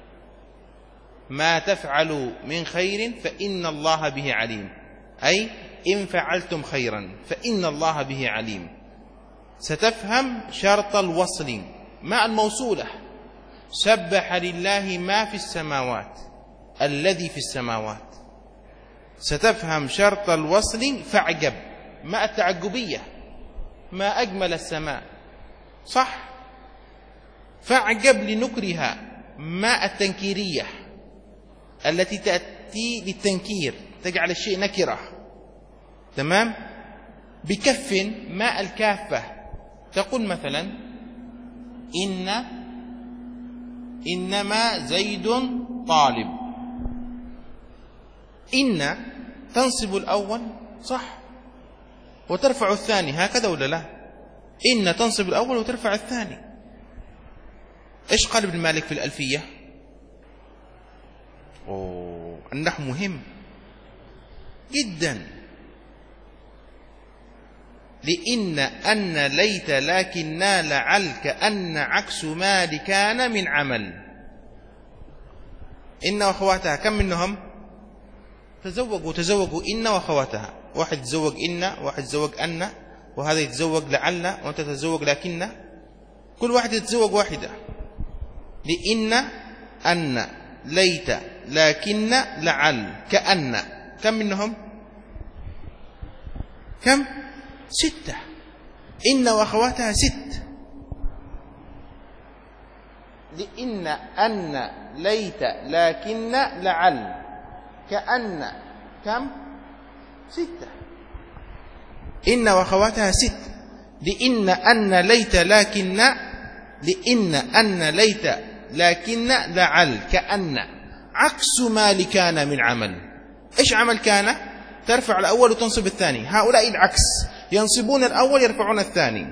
ما تفعل من خير فإن الله به عليم، أي إن فعلتم خيرا فإن الله به عليم. ستفهم شرط الوصل، ما الموصولة، سبح لله ما في السماوات الذي في السماوات. ستفهم شرط الوصل فاعجب، ما التعجبية، ما أجمل السماء، صح. فاعجب لنكرها، ما التنكيرية التي تأتي للتنكير، تجعل الشيء نكرة. تمام. بكف، ما الكافة، تقول مثلا إن إنما زيد طالب. إن تنصب الأول، صح، وترفع الثاني، هكذا ولا لا؟ إن تنصب الأول وترفع الثاني. إيش قال ابن مالك في الألفية؟ أوه، النحو مهم جدا. لإن أن ليت لكننا لعل كأن عكس ما لكان من عمل. إن وأخواتها كم منهم؟ تزوجوا تزوجوا إن وأخواتها. واحد يتزوج إن، واحد يتزوج أن، وهذا يتزوج لعل، وأنت تتزوج لكن. كل واحد يتزوج واحدة. لإن أن ليت لكن لعل كأن، كم منهم؟ كم؟ ستة. إن وأخواتها ست. لإن أن ليت لكن لعل كأن، كم؟ ستة. إن وأخواتها ست. لإن أن ليت لكن لإن أن ليت لكن لعل كأن عكس ما لكان من عمل. إيش عمل كان؟ ترفع الأول وتنصب الثاني. هؤلاء العكس، ينصبون الأول يرفعون الثاني.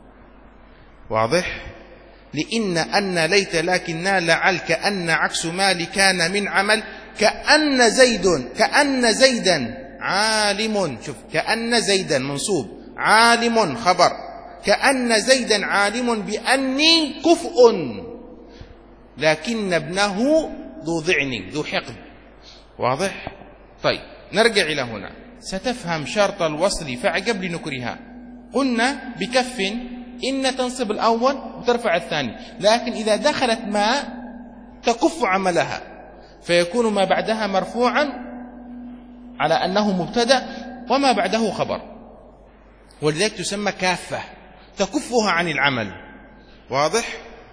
واضح؟ لإن أن ليت لكننا لعل كأن عكس ما لكان من عمل. كأن زيد، كأن زيدا عالم. شوف، كأن زيدا منصوب، عالم خبر. كأن زيدا عالم بأني كفء لكن ابنه ذو ضعن ذو حقد. واضح؟ طيب نرجع إلى هنا. ستفهم شرط الوصل فاعجب لنكرها. قلنا بكف إن تنصب الأول وترفع الثاني، لكن إذا دخلت ما تكف عملها، فيكون ما بعدها مرفوعا على أنه مبتدأ وما بعده خبر، ولذلك تسمى كافة، تكفها عن العمل. واضح؟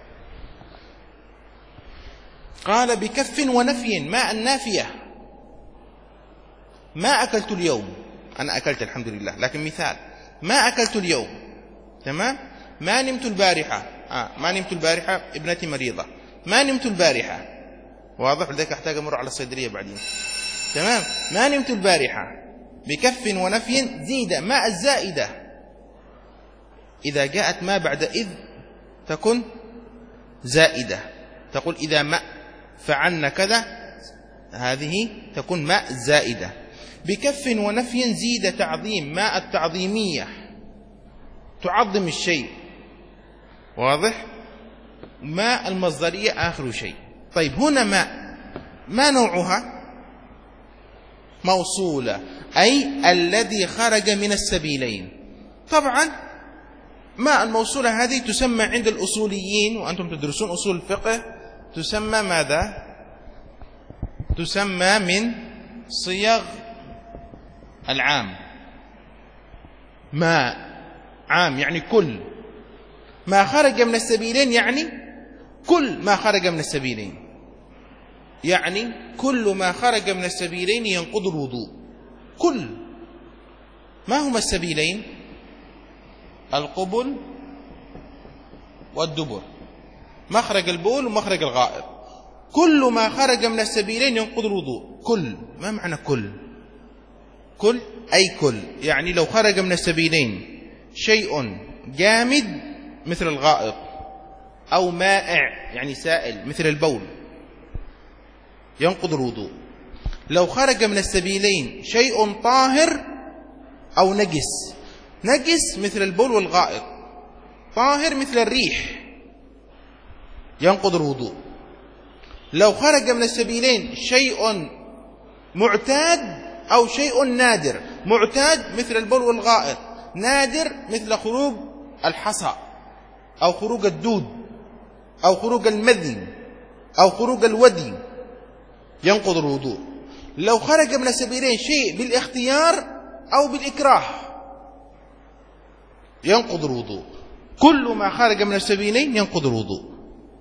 قال بكف ونفي، ما النافية، ما أكلت اليوم، أنا أكلت الحمد لله، لكن مثال ما أكلت اليوم، تمام؟ ما نمت البارحة، آه ما نمت البارحة، ابنتي مريضة، ما نمت البارحة، واضح؟ لذلك أحتاج أمر على الصيدلية بعدين، تمام؟ ما نمت البارحة بكف ونفي زيد ما الزائدة، إذا جاءت ما بعد إذ تكون زائدة، تقول إذا ما فعلنا كذا هذه تكون ما زائدة. بكف ونفي زيد تعظيم، ما التعظيمية تعظم الشيء، واضح؟ ما المصدرية آخر شيء. طيب هنا ما ما نوعها؟ موصولة، أي الذي خرج من السبيلين. طبعا ما الموصولة هذه تسمى عند الأصوليين، وأنتم تدرسون أصول الفقه، تسمى ماذا؟ تسمى من صيغ العام. ما عام يعني كل ما خرج من السبيلين، يعني كل ما خرج من السبيلين، يعني كل ما خرج من السبيلين ينقض الوضوء. كل ما هما السبيلين؟ القبل والدبر، مخرج البول ومخرج الغائط. كل ما خرج من السبيلين ينقض الوضوء. كل ما معنى كل؟ كل أي كل، يعني لو خرج من السبيلين شيء جامد مثل الغائط، أو مائع يعني سائل مثل البول، ينقض الوضوء. لو خرج من السبيلين شيء طاهر أو نجس، نجس مثل البول والغائط، طاهر مثل الريح، ينقض الوضوء. لو خرج من السبيلين شيء معتاد أو شيء نادر، معتاد مثل البول والغائط، نادر مثل خروج الحصى أو خروج الدود أو خروج المذي أو خروج الودي، ينقض الوضوء. لو خرج من السبيلين شيء بالاختيار أو بالإكراه ينقض الوضوء. كل ما خرج من السبيلين ينقض الوضوء،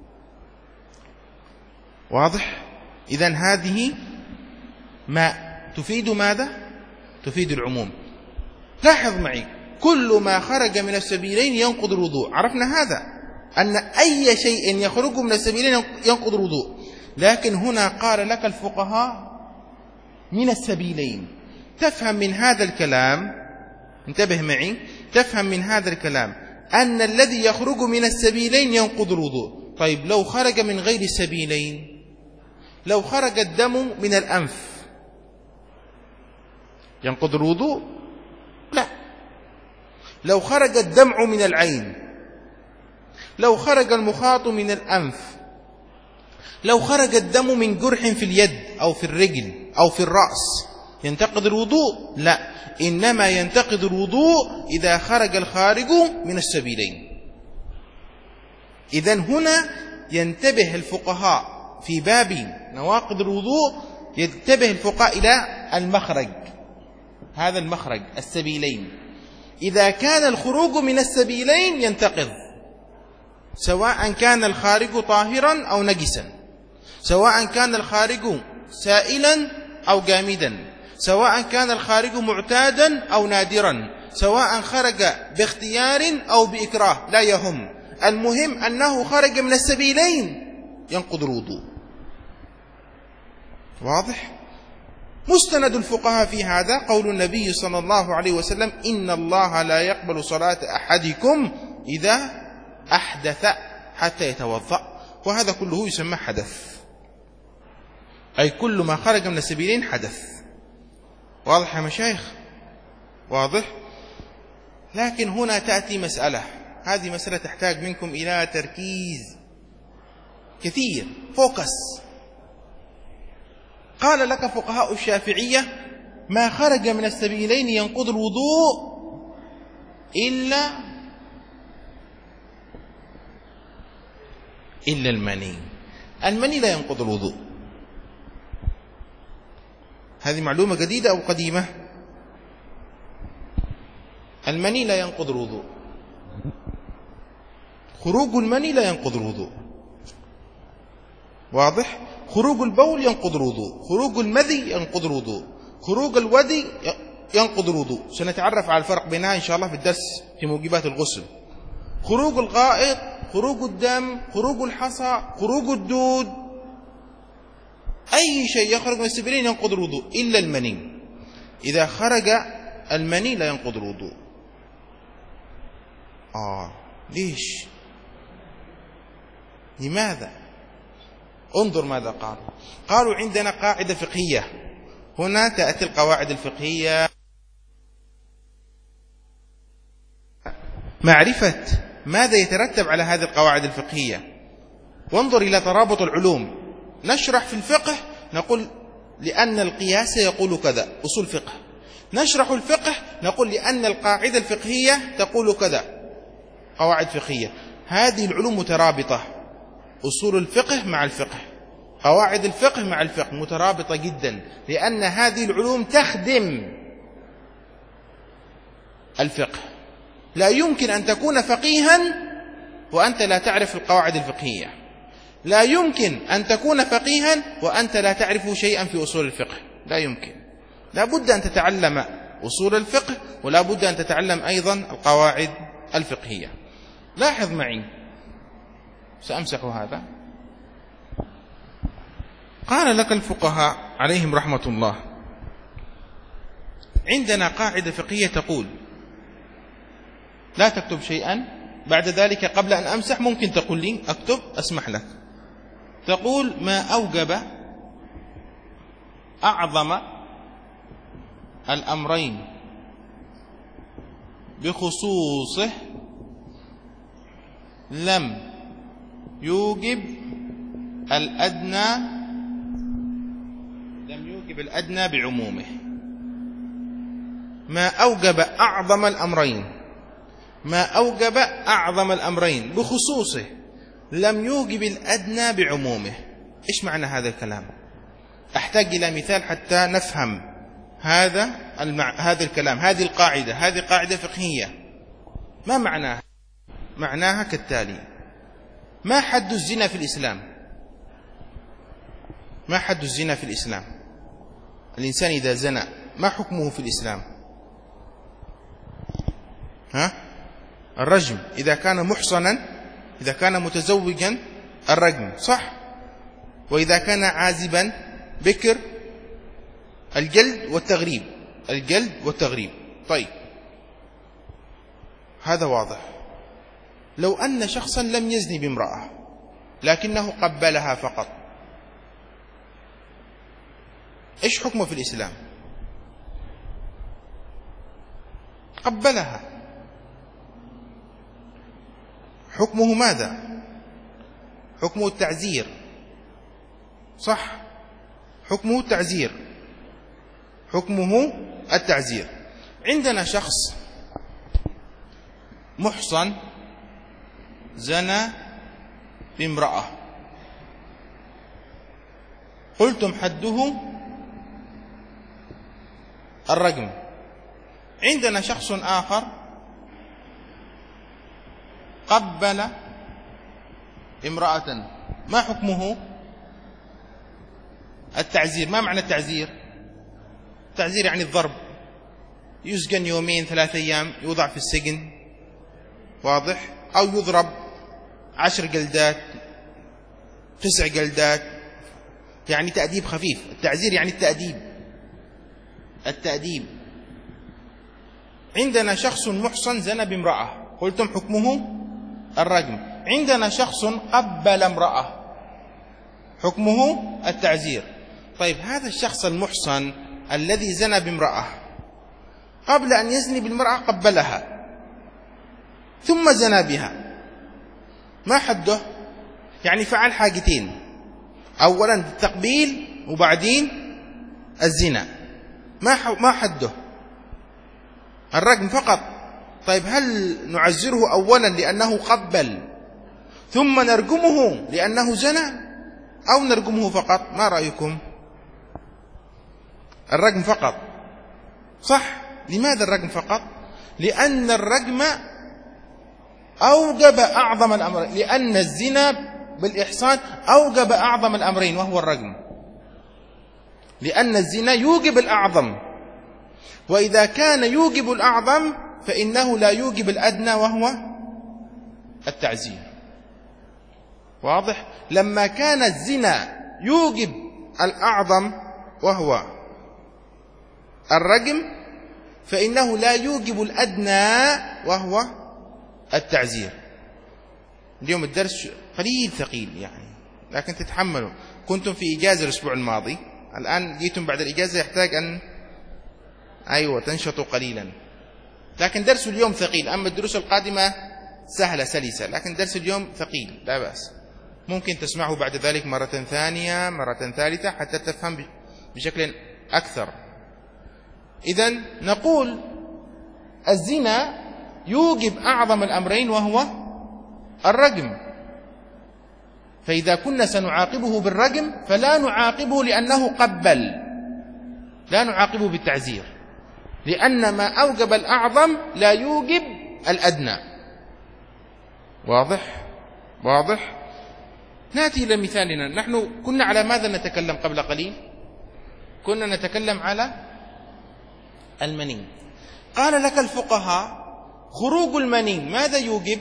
واضح؟ إذن هذه ما تفيد ماذا؟ تفيد العموم. لاحظ معي، كل ما خرج من السبيلين ينقض الوضوء. عرفنا هذا، أن أي شيء يخرج من السبيلين ينقض الوضوء. لكن هنا قال لك الفقهاء من السبيلين. تفهم من هذا الكلام، انتبه معي، تفهم من هذا الكلام أن الذي يخرج من السبيلين ينقض الوضوء. طيب لو خرج من غير السبيلين، لو خرج الدم من الأنف ينقض الوضوء؟ لا. لو خرج الدمع من العين، لو خرج المخاط من الأنف، لو خرج الدم من جرح في اليد أو في الرجل أو في الرأس، ينتقض الوضوء؟ لا، إنما ينتقض الوضوء إذا خرج الخارج من السبيلين. إذن هنا ينتبه الفقهاء في باب نواقض الوضوء، ينتبه الفقهاء إلى المخرج، هذا المخرج السبيلين. إذا كان الخروج من السبيلين ينتقض، سواء كان الخارج طاهرا أو نجسا، سواء كان الخارج سائلا أو جامدا، سواء كان الخارج معتادا أو نادرا، سواء خرج باختيار أو بإكراه، لا يهم، المهم أنه خرج من السبيلين ينقض الوضوء. واضح؟ مستند الفقهاء في هذا قول النبي صلى الله عليه وسلم: إن الله لا يقبل صلاة أحدكم إذا أحدث حتى يتوضأ. وهذا كله يسمى حدث، أي كل ما خرج من السبيلين حدث. واضح يا مشايخ؟ واضح؟ لكن هنا تأتي مسألة، هذه مسألة تحتاج منكم إلى تركيز كثير، فوكس. قال لك فقهاء الشافعية: ما خرج من السبيلين ينقض الوضوء إلا إلا المني. المني لا ينقض الوضوء. هذه معلومة جديدة أو قديمة؟ المني لا ينقض الوضوء، خروج المني لا ينقض الوضوء. واضح؟ خروج البول ينقض الوضوء، خروج المذي ينقض الوضوء، خروج الودي ينقض الوضوء. سنتعرف على الفرق بينها إن شاء الله في الدرس في موجبات الغسل. خروج الغائط، خروج الدم، خروج الحصى، خروج الدود، أي شيء يخرج من السبيلين ينقض الوضوء إلا المني. إذا خرج المني لا ينقض الوضوء. آه ليش؟ لماذا؟ انظر ماذا قالوا. قالوا عندنا قاعدة فقهية. هنا تأتي القواعد الفقهية، معرفة ماذا يترتب على هذه القواعد الفقهية. وانظر إلى ترابط العلوم. نشرح في الفقه نقول لأن القياس يقول كذا، أصول فقه. نشرح الفقه نقول لأن القاعدة الفقهية تقول كذا، قواعد فقهية. هذه العلوم مترابطة، أصول الفقه مع الفقه، قواعد الفقه مع الفقه، مترابطة جدا، لأن هذه العلوم تخدم الفقه. لا يمكن أن تكون فقيها وأنت لا تعرف القواعد الفقهية. لا يمكن أن تكون فقيها وأنت لا تعرف شيئا في أصول الفقه. لا يمكن. لا بد أن تتعلم أصول الفقه ولا بد أن تتعلم أيضا القواعد الفقهية. لاحظ معي، سأمسح هذا. قال لك الفقهاء عليهم رحمة الله عندنا قاعدة فقهية تقول، لا تكتب شيئا بعد ذلك قبل أن أمسح، ممكن تقول لي أكتب أسمح لك. تقول ما أوجب أعظم الأمرين بخصوصه لم يوجب الأدنى لم يوجب الأدنى بعمومه. ما أوجب أعظم الأمرين ما أوجب أعظم الأمرين بخصوصه لم يوجب الأدنى بعمومه. إيش معنى هذا الكلام؟ أحتاج إلى مثال حتى نفهم هذا المع... هذا الكلام. هذه القاعدة هذه قاعدة فقهية. ما معناها؟ معناها كالتالي: ما حد الزنا في الإسلام؟ ما حد الزنا في الإسلام؟ الإنسان إذا زنى ما حكمه في الإسلام؟ ها؟ الرجم. إذا كان محصنا، إذا كان متزوجا الرجم، صح؟ وإذا كان عازبا بكر الجلد والتغريب، الجلد والتغريب. طيب هذا واضح. لو أن شخصا لم يزني بامرأة لكنه قبلها فقط، إيش حكمه في الإسلام؟ قبلها، حكمه ماذا؟ حكمه التعزير، صح؟ حكمه التعزير، حكمه التعزير. عندنا شخص محصن زنى بامرأة، قلتم حده الرجم. عندنا شخص آخر قبل امرأة، ما حكمه؟ التعزير. ما معنى التعزير؟ التعزير يعني الضرب، يسجن يومين ثلاثة أيام، يوضع في السجن، واضح؟ أو يضرب عشر جلدات، تسع جلدات، يعني تأديب خفيف. التعزير يعني التأديب، التأديب. عندنا شخص محصن زنى بامرأة، قلتم حكمه الرجم. عندنا شخص قبل امرأة، حكمه التعزير. طيب هذا الشخص المحصن الذي زنى بامرأة قبل أن يزني بالمرأة قبلها ثم زنى بها، ما حده؟ يعني فعل حاجتين، أولا التقبيل وبعدين الزنا، ما ما حده؟ الرجم فقط. طيب هل نعزره أولا لأنه قبل ثم نرجمه لأنه زنى، أو نرجمه فقط؟ ما رأيكم؟ الرجم فقط، صح؟ لماذا الرجم فقط؟ لأن الرجم أوجب أعظم الأمرين، لأن الزنا بالإحصان أوجب أعظم الأمرين وهو الرجم، لأن الزنا يوجب الأعظم. وإذا كان يوجب الأعظم فإنه لا يوجب الأدنى وهو التعزير. واضح؟ لما كان الزنا يوجب الأعظم وهو الرجم فإنه لا يوجب الأدنى وهو التعزير. اليوم الدرس قليل ثقيل يعني، لكن تتحملوا. كنتم في إجازة الأسبوع الماضي، الآن جيتم بعد الإجازة، يحتاج أن أيوة تنشطوا قليلا. لكن درس اليوم ثقيل، أما الدروس القادمة سهلة سلسة، لكن درس اليوم ثقيل لا بأس. ممكن تسمعه بعد ذلك مرة ثانية مرة ثالثة حتى تفهم بشكل أكثر. إذن نقول الزنا يوجب أعظم الأمرين وهو الرجم، فإذا كنا سنعاقبه بالرجم فلا نعاقبه لأنه قبل، لا نعاقبه بالتعزير، لأن ما أوجب الأعظم لا يوجب الأدنى. واضح؟ واضح؟ نأتي إلى مثالنا. نحن كنا على ماذا نتكلم قبل قليل؟ كنا نتكلم على المني. قال لك الفقهاء خروج المني ماذا يوجب؟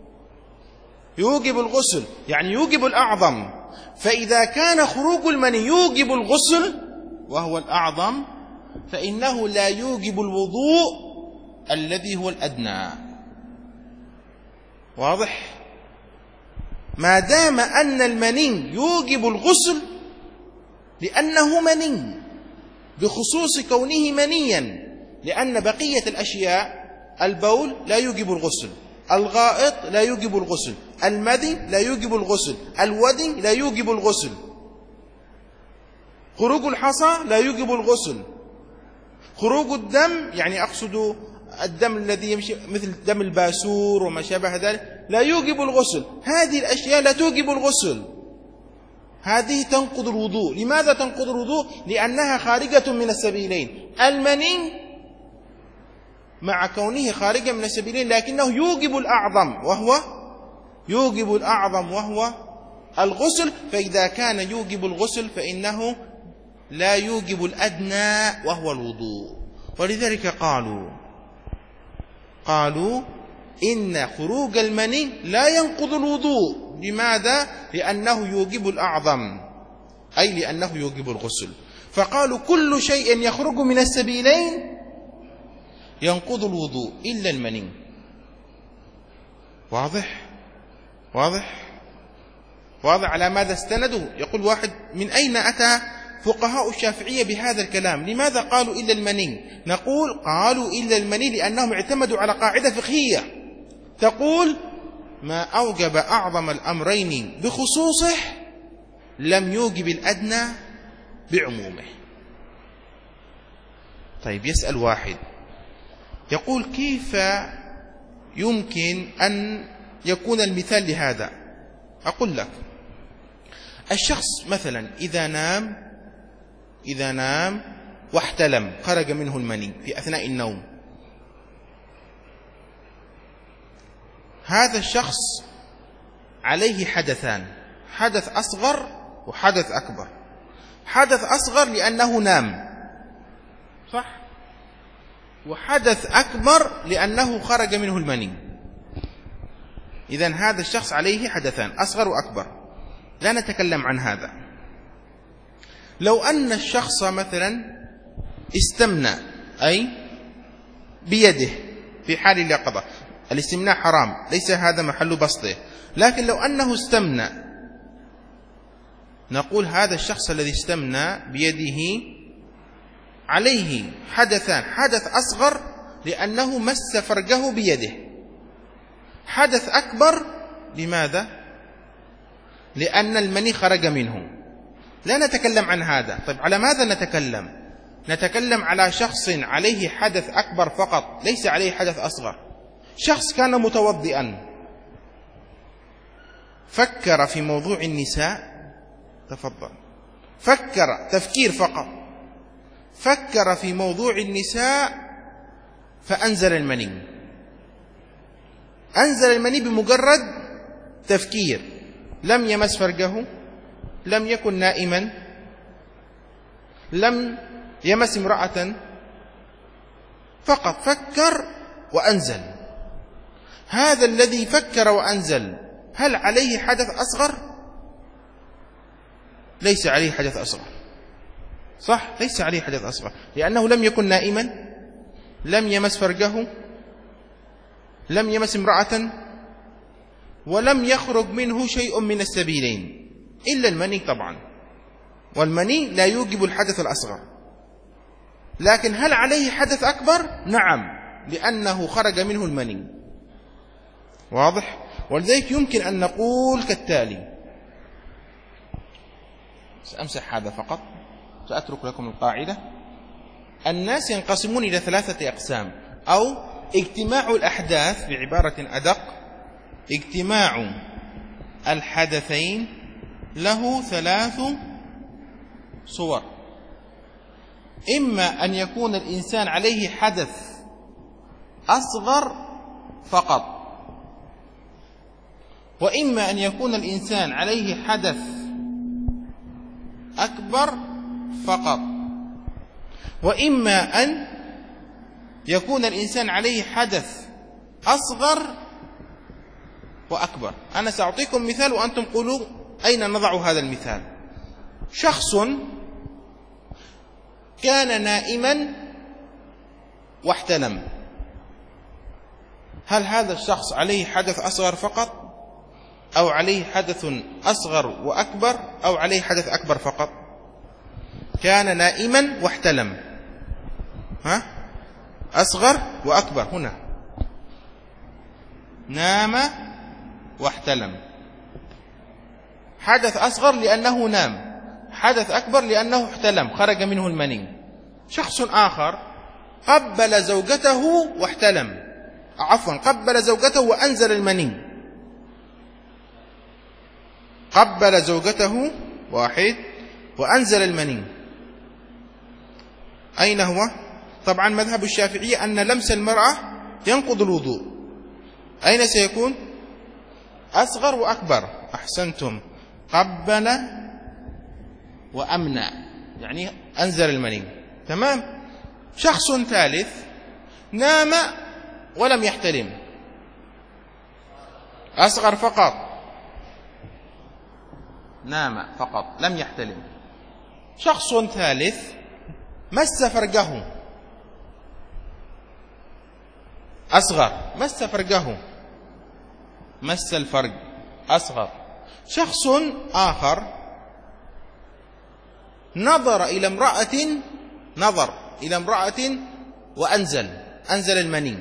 يوجب الغسل، يعني يوجب الأعظم. فإذا كان خروج المني يوجب الغسل وهو الأعظم فإنه لا يوجب الوضوء الذي هو الأدنى. واضح؟ ما دام أن المني يوجب الغسل لأنه مني بخصوص كونه منيا، لأن بقية الأشياء البول لا يوجب الغسل، الغائط لا يوجب الغسل، المذي لا يوجب الغسل، الودي لا يوجب الغسل، خروج الحصى لا يوجب الغسل، خروج الدم يعني أقصد الدم الذي يمشي مثل دم الباسور وما شابه ذلك لا يوجب الغسل. هذه الأشياء لا توجب الغسل، هذه تنقض الوضوء. لماذا تنقض الوضوء؟ لأنها خارجة من السبيلين. المني مع كونه خارجا من السبيلين لكنه يوجب الأعظم وهو يوجب الأعظم وهو الغسل، فإذا كان يوجب الغسل فإنه لا يوجب الأدنى وهو الوضوء. ولذلك قالوا قالوا إن خروج المني لا ينقض الوضوء. لماذا؟ لأنه يوجب الأعظم، أي لأنه يوجب الغسل. فقالوا كل شيء يخرج من السبيلين ينقض الوضوء إلا المني. واضح؟ واضح؟ واضح على ماذا استندوا؟ يقول واحد من أين أتى فقهاء الشافعية بهذا الكلام؟ لماذا قالوا إلا المني؟ نقول قالوا إلا المني لأنهم اعتمدوا على قاعدة فقهية تقول ما أوجب أعظم الأمرين بخصوصه لم يوجب الأدنى بعمومه. طيب يسأل واحد يقول كيف يمكن أن يكون المثال لهذا؟ أقول لك الشخص مثلا إذا نام إذا نام واحتلم خرج منه المني في أثناء النوم، هذا الشخص عليه حدثان، حدث أصغر وحدث أكبر. حدث أصغر لأنه نام، صح؟ وحدث أكبر لأنه خرج منه المني. إذن هذا الشخص عليه حدثان أصغر وأكبر، لا نتكلم عن هذا. لو أن الشخص مثلا استمنى أي بيده في حال اليقظة، الاستمناء حرام ليس هذا محل بسطه، لكن لو أنه استمنى نقول هذا الشخص الذي استمنى بيده عليه حدثان، حدث أصغر لأنه مس فرجه بيده، حدث أكبر لماذا؟ لأن المني خرج منه. لا نتكلم عن هذا. طيب على ماذا نتكلم؟ نتكلم على شخص عليه حدث أكبر فقط، ليس عليه حدث أصغر. شخص كان متوضئا فكر في موضوع النساء، تفضل، فكر تفكير فقط، فكر في موضوع النساء فأنزل المني، أنزل المني بمجرد تفكير، لم يمس فرجه، لم يكن نائما، لم يمس امرأة، فقط فكر وأنزل. هذا الذي فكر وأنزل هل عليه حدث أصغر؟ ليس عليه حدث أصغر، صح؟ ليس عليه حدث أصغر، لأنه لم يكن نائما، لم يمس فرجه، لم يمس امرأة، ولم يخرج منه شيء من السبيلين إلا المني طبعا، والمني لا يوجب الحدث الأصغر. لكن هل عليه حدث أكبر؟ نعم، لأنه خرج منه المني. واضح؟ ولذلك يمكن أن نقول كالتالي، سأمسح هذا فقط، سأترك لكم القاعدة. الناس ينقسمون إلى ثلاثة أقسام، أو اجتماع الأحداث بعبارة أدق، اجتماع الحدثين له ثلاث صور: إما أن يكون الإنسان عليه حدث أصغر فقط، وإما أن يكون الإنسان عليه حدث أكبر فقط، وإما أن يكون الإنسان عليه حدث أصغر وأكبر. أنا سأعطيكم مثال وأنتم قولوا أين نضع هذا المثال. شخص كان نائما واحتلم، هل هذا الشخص عليه حدث أصغر فقط، أو عليه حدث أصغر وأكبر، أو عليه حدث أكبر فقط؟ كان نائما واحتلم، ها؟ أصغر وأكبر. هنا نام واحتلم، حدث أصغر لأنه نام، حدث أكبر لأنه احتلم، خرج منه المني. شخص آخر قبل زوجته واحتلم، عفوا قبل زوجته وأنزل المني، قبل زوجته واحد وأنزل المني. أين هو؟ طبعا مذهب الشافعية أن لمس المرأة ينقض الوضوء. أين سيكون؟ أصغر وأكبر. أحسنتم، قبل وأمنع، يعني أنزل المني. تمام. شخص ثالث نام ولم يحتلم، أصغر فقط، نام فقط لم يحتلم. شخص ثالث مس فرجه، أصغر، مس فرجه، مس الفرج، أصغر. شخص آخر نظر إلى امرأة، نظر إلى امرأة وأنزل، أنزل المني،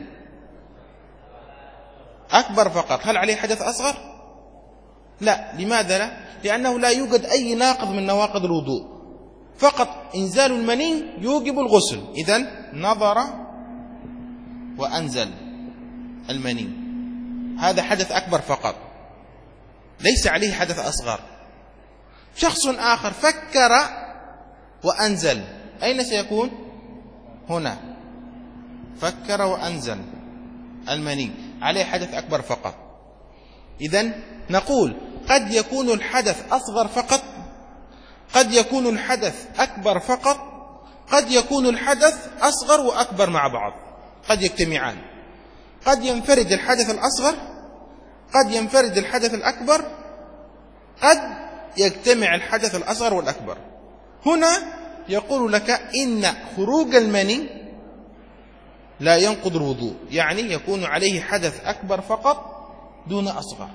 أكبر فقط. هل عليه حدث أصغر؟ لا. لماذا لا؟ لأنه لا يوجد أي ناقض من نواقض الوضوء، فقط إنزال المني يوجب الغسل. إذن نظر وأنزل المني، هذا حدث أكبر فقط، ليس عليه حدث أصغر. شخص آخر فكر وأنزل، أين سيكون؟ هنا، فكر وأنزل المني، عليه حدث أكبر فقط. إذن نقول قد يكون الحدث أصغر فقط، قد يكون الحدث أكبر فقط، قد يكون الحدث أصغر وأكبر مع بعض، قد يجتمعان. قد ينفرد الحدث الأصغر، قد ينفرد الحدث الأكبر، قد يجتمع الحدث الأصغر والأكبر. هنا يقول لك إن خروج المني لا ينقض الوضوء، يعني يكون عليه حدث أكبر فقط دون أصغر.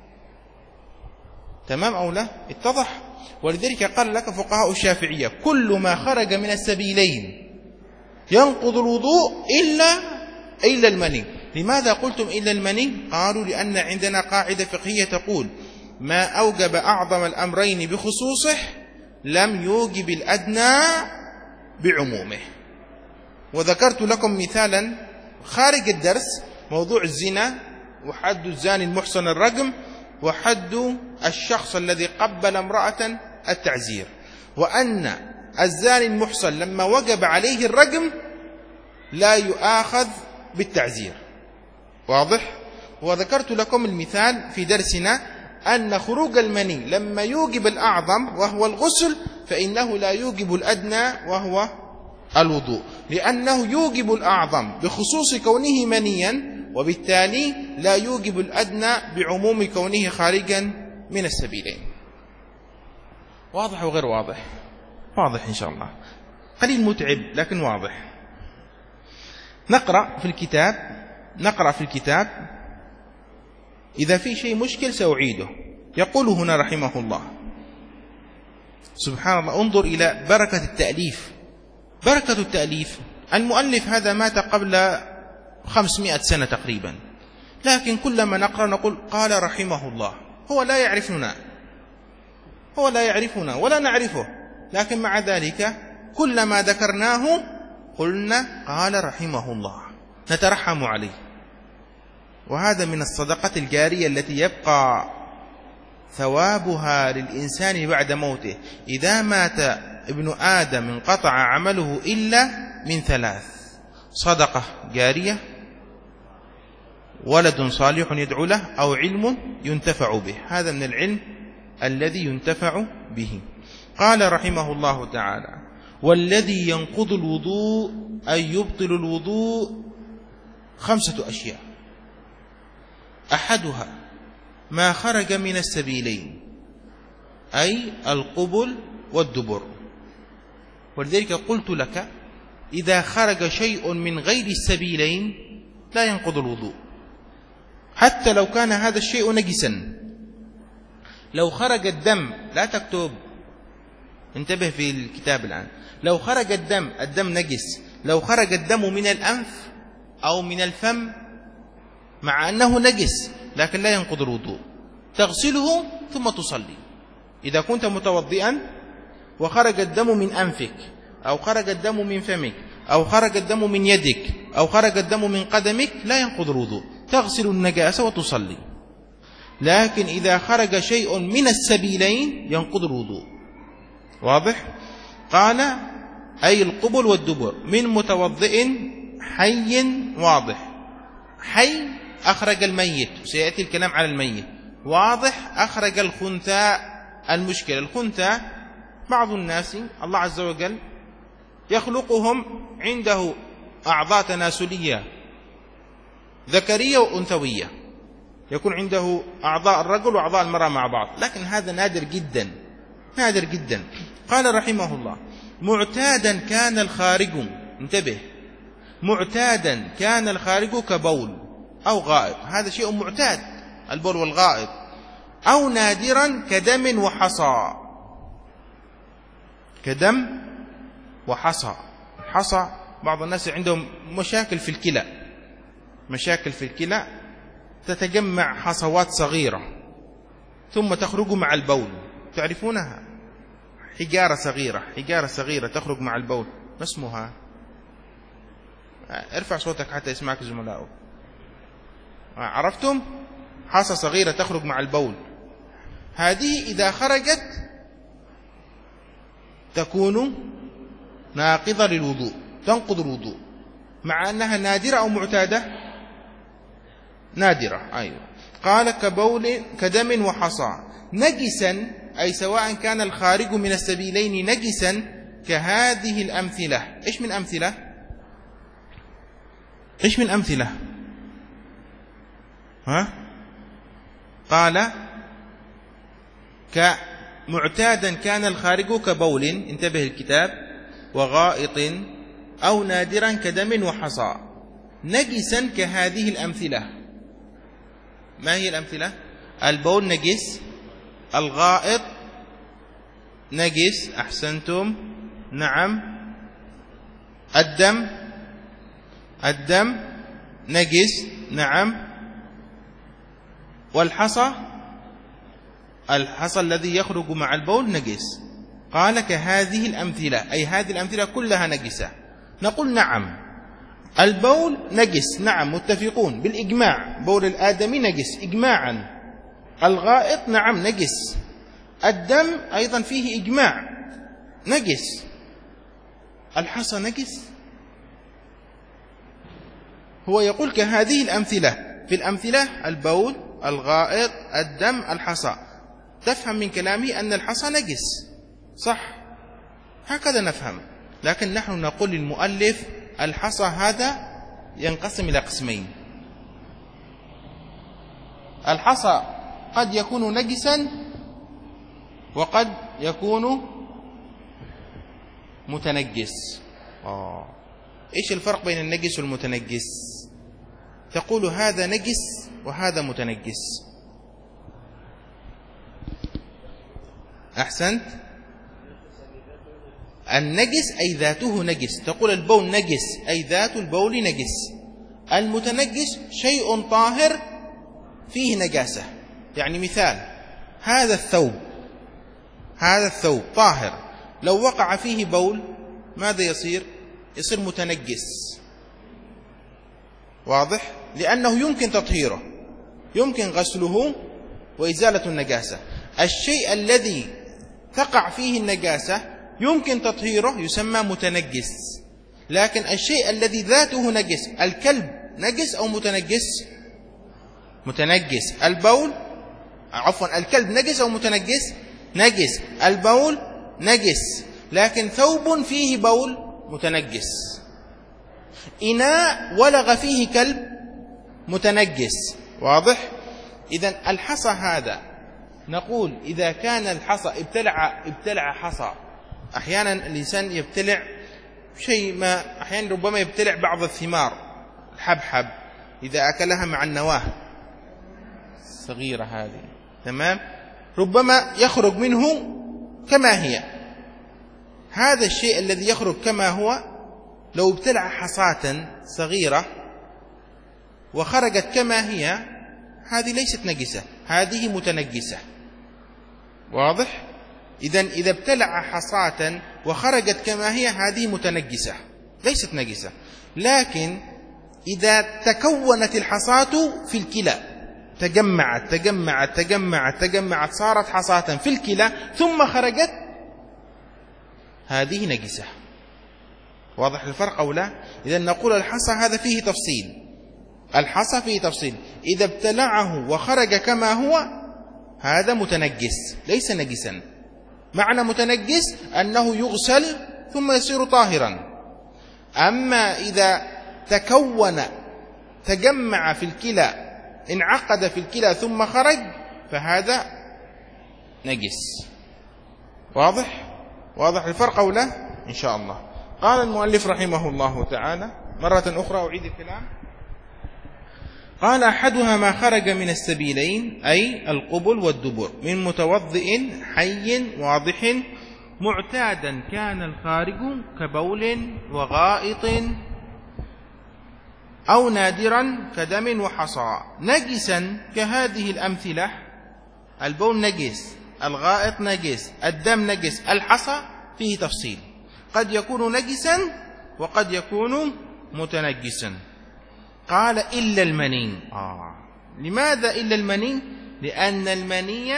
تمام أو لا؟ اتضح؟ ولذلك قال لك فقهاء الشافعية كل ما خرج من السبيلين ينقض الوضوء إلا إلا المني. لماذا قلتم إلا المني؟ قالوا لأن عندنا قاعدة فقهية تقول ما أوجب أعظم الأمرين بخصوصه لم يوجب الأدنى بعمومه. وذكرت لكم مثالا خارج الدرس، موضوع الزنا، وحد الزاني المحصن الرجم، وحد الشخص الذي قبل امرأة التعزير، وأن الزاني المحصن لما وجب عليه الرجم لا يؤاخذ بالتعزير. واضح؟ وذكرت لكم المثال في درسنا أن خروج المني لما يوجب الأعظم وهو الغسل فإنه لا يوجب الأدنى وهو الوضوء. لأنه يوجب الأعظم بخصوص كونه منيا، وبالتالي لا يوجب الأدنى بعموم كونه خارجا من السبيلين. واضح وغير واضح؟ واضح إن شاء الله، قليل متعب لكن واضح. نقرأ في الكتاب نقرأ في الكتاب إذا في شيء مشكل سأعيده. يقول هنا رحمه الله، سبحان الله، انظر إلى بركة التأليف. بركة التأليف، المؤلف هذا مات قبل خمسمائة سنة تقريبا، لكن كلما نقرأ نقول قال رحمه الله. هو لا يعرفنا هو لا يعرفنا ولا نعرفه، لكن مع ذلك كلما ذكرناه قلنا قال رحمه الله، نترحم عليه. وهذا من الصدقة الجارية التي يبقى ثوابها للإنسان بعد موته. إذا مات ابن آدم انقطع عمله إلا من ثلاث: صدقة جارية، ولد صالح يدعو له، أو علم ينتفع به. هذا من العلم الذي ينتفع به. قال رحمه الله تعالى: والذي ينقض الوضوء أي يبطل الوضوء خمسة أشياء: أحدها ما خرج من السبيلين، أي القبل والدبر. ولذلك قلت لك إذا خرج شيء من غير السبيلين لا ينقض الوضوء، حتى لو كان هذا الشيء نجسا. لو خرج الدم، لا تكتب، انتبه في الكتاب الآن، لو خرج الدم الدم نجس لو خرج الدم من الأنف أو من الفم مع أنه نجس لكن لا ينقض الوضوء، تغسله ثم تصلي. إذا كنت متوضئا وخرج الدم من أنفك أو خرج الدم من فمك أو خرج الدم من يدك أو خرج الدم من قدمك لا ينقض الوضوء، تغسل النجاسة وتصلي. لكن إذا خرج شيء من السبيلين ينقض الوضوء. واضح؟ قال أي القبل والدبر من متوضئ حي. واضح؟ حي أخرج الميت، سيأتي الكلام على الميت. واضح؟ أخرج الخنثى. المشكلة الخنثى بعض الناس الله عز وجل يخلقهم عنده أعضاء تناسلية ذكرية وأنثوية، يكون عنده أعضاء الرجل وأعضاء المرأة مع بعض، لكن هذا نادر جدا نادر جدا. قال رحمه الله: معتادا كان الخارج، انتبه، معتادا كان الخارج كبول أو غائط، هذا شيء معتاد البول والغائط، أو نادرا كدم وحصى. كدم وحصى. حصى بعض الناس عندهم مشاكل في الكلى، مشاكل في الكلى تتجمع حصوات صغيرة ثم تخرج مع البول، تعرفونها؟ حجارة صغيرة حجارة صغيرة تخرج مع البول، ما اسمها؟ ارفع صوتك حتى يسمعك زملائك. عرفتم؟ حصى صغيرة تخرج مع البول، هذه إذا خرجت تكون ناقضة للوضوء، تنقض الوضوء، مع أنها نادرة أو معتادة؟ نادرة. أيوة. قال كبول كدم وحصى. نجسا أي سواء كان الخارج من السبيلين نجسا كهذه الأمثلة. إيش من أمثلة؟ إيش من أمثلة؟ ها؟ قال كمعتادا كان الخارج كبول، انتبه الكتاب، وغائط، أو نادرا كدم وحصى. نجسا كهذه الأمثلة. ما هي الأمثلة؟ البول نجس، الغائط نجس، أحسنتم، نعم، الدم الدم نجس، نعم، والحصى الحصى الذي يخرج مع البول نجس. قال كهذه الأمثلة، أي هذه الأمثلة كلها نجسة. نقول نعم، البول نجس، نعم، متفقون بالإجماع، بول الآدمي نجس إجماعا. الغائط نعم نجس، الدم أيضا فيه إجماع نجس، الحصى نجس. هو يقول كهذه الأمثلة، في الأمثلة البول، الغائط، الدم، الحصى. تفهم من كلامي أن الحصى نجس، صح؟ هكذا نفهم. لكن نحن نقول للمؤلف الحصى هذا ينقسم إلى قسمين. الحصى قد يكون نجسا وقد يكون متنجس. آه. إيش الفرق بين النجس والمتنجس؟ تقول هذا نجس وهذا متنجس. أحسنت. النجس أي ذاته نجس، تقول البول نجس أي ذات البول نجس. المتنجس شيء طاهر فيه نجاسة. يعني مثال هذا الثوب، هذا الثوب طاهر، لو وقع فيه بول ماذا يصير؟ يصير متنجس. واضح؟ لأنه يمكن تطهيره، يمكن غسله وإزالة النجاسة. الشيء الذي تقع فيه النجاسة يمكن تطهيره يسمى متنجس. لكن الشيء الذي ذاته نجس، الكلب نجس أو متنجس؟ متنجس. البول عفوا الكلب نجس أو متنجس؟ نجس. البول نجس، لكن ثوب فيه بول متنجس. إناء ولغ فيه كلب متنجس. واضح؟ إذن الحصى هذا نقول إذا كان الحصى ابتلع ابتلع حصى. أحيانا الإنسان يبتلع شيء ما، أحيانا ربما يبتلع بعض الثمار، الحبحب إذا أكلها مع النواه الصغيرة هذه، تمام، ربما يخرج منه كما هي. هذا الشيء الذي يخرج كما هو لو ابتلع حصاة صغيرة وخرجت كما هي، هذه ليست نجسة، هذه متنجسة. واضح؟ إذن إذا ابتلع حصاة وخرجت كما هي هذه متنجسة ليست نجسة. لكن إذا تكونت الحصاة في الكلى، تجمعت تجمعت تجمعت تجمعت صارت حصاة في الكلى ثم خرجت، هذه نجسة. واضح الفرق أو لا؟ إذن نقول الحصى هذا فيه تفصيل، الحصى فيه تفصيل. إذا ابتلعه وخرج كما هو هذا متنجس ليس نجسا. معنى متنجس أنه يغسل ثم يصير طاهرا. أما إذا تكون تجمع في الكلى، انعقد في الكلى ثم خرج، فهذا نجس. واضح؟ واضح الفرق أو لا؟ إن شاء الله. قال المؤلف رحمه الله تعالى مرة أخرى، أعيد الكلام. قال أحدها ما خرج من السبيلين أي القبل والدبر من متوضئ حي واضح معتادا كان الخارج كبول وغائط أو نادرا كدم وحصى نجسا كهذه الأمثلة. البول نجس، الغائط نجس، الدم نجس، الحصى فيه تفصيل، قد يكون نجسا وقد يكون متنجسا. قال إلا المني. آه. لماذا إلا المني؟ لأن المني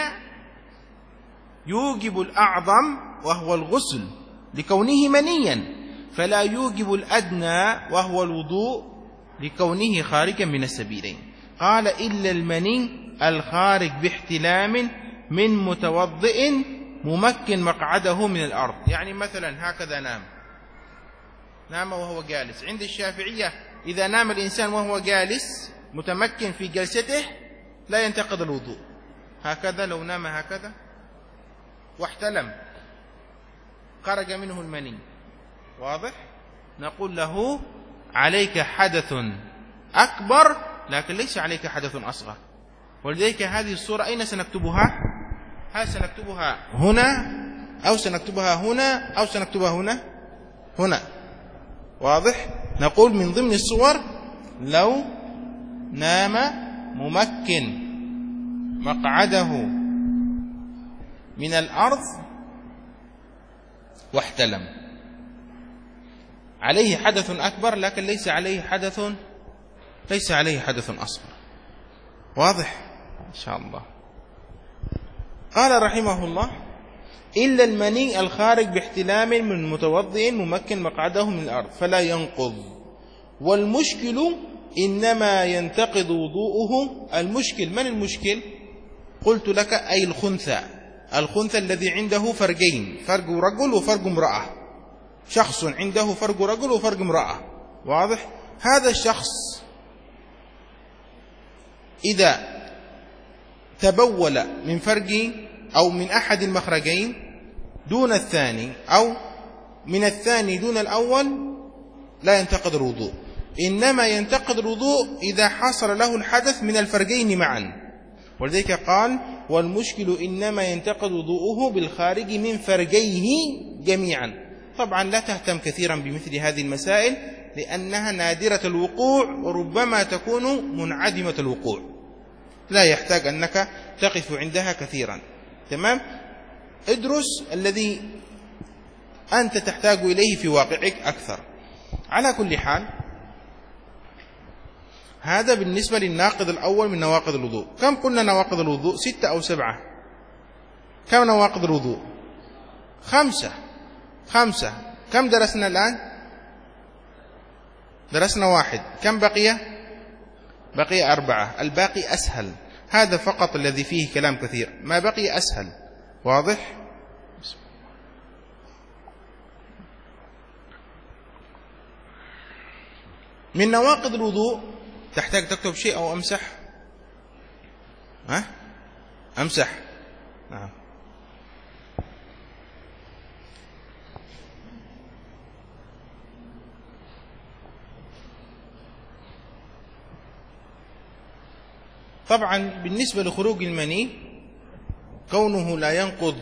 يوجب الأعظم وهو الغسل لكونه منيا، فلا يوجب الأدنى وهو الوضوء لكونه خارجا من السبيلين. قال إلا المني الخارج باحتلام من متوضئ ممكن مقعده من الأرض. يعني مثلا هكذا نام نام وهو جالس. عند الشافعية إذا نام الإنسان وهو جالس متمكن في جلسته لا ينتقض الوضوء. هكذا لو نام هكذا واحتلم خرج منه المني، واضح؟ نقول له عليك حدث أكبر لكن ليس عليك حدث أصغر. ولذلك هذه الصورة أين سنكتبها؟ هل سنكتبها هنا أو سنكتبها هنا أو سنكتبها هنا؟ هنا. واضح؟ نقول من ضمن الصور لو نام ممكن مقعده من الأرض واحتلم، عليه حدث أكبر لكن ليس عليه حدث ليس عليه حدث أصغر. واضح؟ إن شاء الله. قال رحمه الله إلا المني الخارج باحتلام من متوضئ ممكن مقعده من الأرض فلا ينقض. والمشكل إنما ينتقض وضوءه. المشكل، من المشكل؟ قلت لك أي الخنثى، الخنثى الذي عنده فرجين، فرج رجل وفرج امرأة. شخص عنده فرج رجل وفرج امرأة، واضح؟ هذا الشخص إذا تبول من فرج أو من أحد المخرجين دون الثاني أو من الثاني دون الأول لا ينتقض الوضوء، إنما ينتقض الوضوء إذا حصل له الحدث من الفرجين معا. ولذلك قال والمشكل إنما ينتقض وضوءه بالخارج من فرجيه جميعا. طبعا لا تهتم كثيرا بمثل هذه المسائل لأنها نادرة الوقوع وربما تكون منعدمة الوقوع، لا يحتاج أنك تقف عندها كثيرا. تمام؟ ادرس الذي أنت تحتاج إليه في واقعك أكثر. على كل حال هذا بالنسبة للناقض الأول من نواقض الوضوء. كم قلنا نواقض الوضوء؟ ستة أو سبعة؟ كم نواقض الوضوء؟ خمسة. خمسة. كم درسنا الآن؟ درسنا واحد. كم بقي؟ بقي أربعة. الباقي أسهل، هذا فقط الذي فيه كلام كثير، ما بقي أسهل. واضح؟ من نواقض الوضوء تحتاج تكتب شيء أو أمسح؟ ها؟ أمسح. نعم. طبعا بالنسبة لخروج المني كونه لا ينقض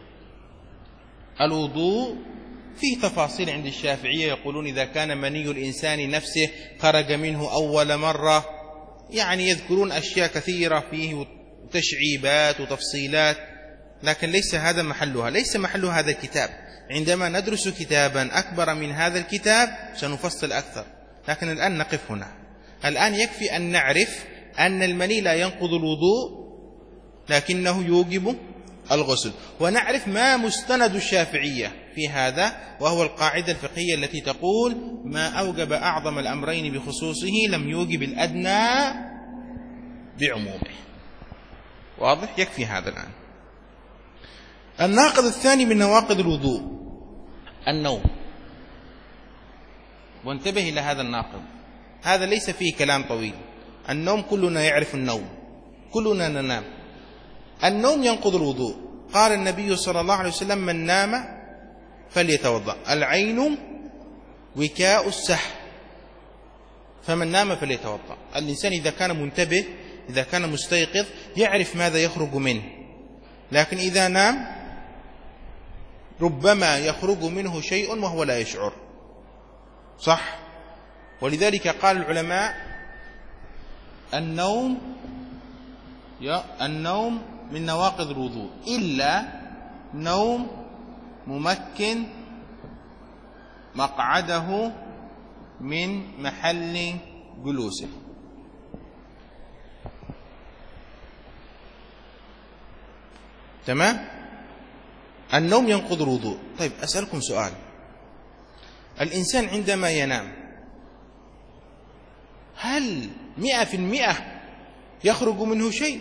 الوضوء فيه تفاصيل عند الشافعية، يقولون إذا كان مني الإنسان نفسه خرج منه أول مرة، يعني يذكرون أشياء كثيرة فيه تشعيبات وتفصيلات، لكن ليس هذا محلها، ليس محل هذا الكتاب. عندما ندرس كتابا أكبر من هذا الكتاب سنفصل أكثر، لكن الآن نقف هنا. الآن يكفي أن نعرف أن المني لا ينقض الوضوء لكنه يوجب الغسل، ونعرف ما مستند الشافعية في هذا، وهو القاعدة الفقهية التي تقول ما أوجب أعظم الأمرين بخصوصه لم يوجب الأدنى بعمومه. واضح؟ يكفي هذا الآن. الناقض الثاني من نواقض الوضوء النوم. وانتبه إلى هذا الناقض، هذا ليس فيه كلام طويل. النوم كلنا يعرف النوم، كلنا ننام. النوم ينقض الوضوء. قال النبي صلى الله عليه وسلم من نام فليتوضأ، العين وكاء السح، فمن نام فليتوضأ. الإنسان إذا كان منتبه، إذا كان مستيقظ، يعرف ماذا يخرج منه، لكن إذا نام ربما يخرج منه شيء وهو لا يشعر. صح؟ ولذلك قال العلماء النوم يا النوم من نواقض الوضوء إلا نوم ممكن مقعده من محل جلوسه. تمام؟ النوم ينقض الوضوء. طيب أسألكم سؤال، الإنسان عندما ينام هل مئة في المئة يخرج منه شيء؟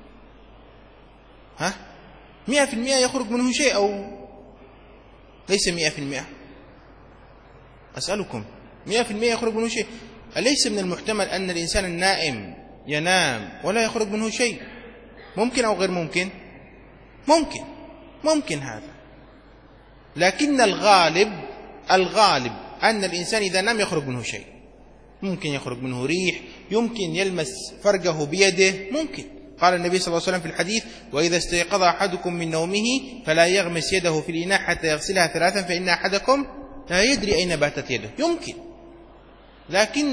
ها؟ مئة في المئة يخرج منه شيء أو ليس مئة في المئة؟ أسألكم، مئة في المئة يخرج منه شيء؟ أليس من المحتمل أن الإنسان النائم ينام ولا يخرج منه شيء؟ ممكن أو غير ممكن؟ ممكن، ممكن هذا، لكن الغالب الغالب أن الإنسان إذا نام يخرج منه شيء. ممكن يخرج منه ريح، يمكن يلمس فرجه بيده، ممكن. قال النبي صلى الله عليه وسلم في الحديث وإذا استيقظ أحدكم من نومه فلا يغمس يده في الإناء حتى يغسلها ثلاثا فإن أحدكم لا يدري أين باتت يده. يمكن، لكن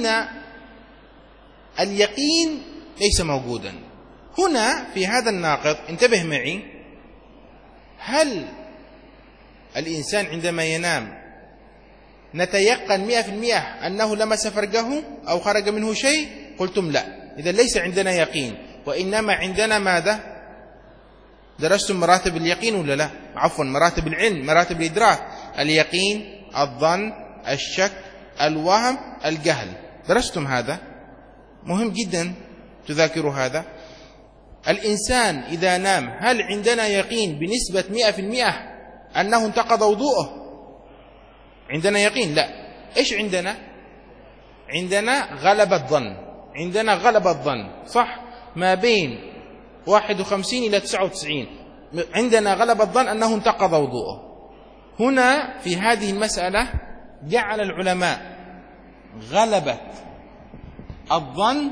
اليقين ليس موجودا. هنا في هذا الناقض انتبه معي، هل الإنسان عندما ينام نتيقن مئة في المئة أنه لمس فرجه أو خرج منه شيء؟ قلتم لا، إذا ليس عندنا يقين، وإنما عندنا ماذا؟ درستم مراتب اليقين ولا لا؟ عفوا مراتب العلم، مراتب الإدراك، اليقين، الظن، الشك، الوهم، الجهل، درستم هذا؟ مهم جدا تذاكروا هذا. الإنسان إذا نام هل عندنا يقين بنسبة مئة في المئة أنه انتقض وضوءه؟ عندنا يقين؟ لا. إيش عندنا؟ عندنا غلب الظن، عندنا غلب الظن صح، ما بين واحد وخمسين إلى تسعة وتسعين عندنا غلب الظن أنه انتقض وضوءه. هنا في هذه المسألة جعل العلماء غلبة الظن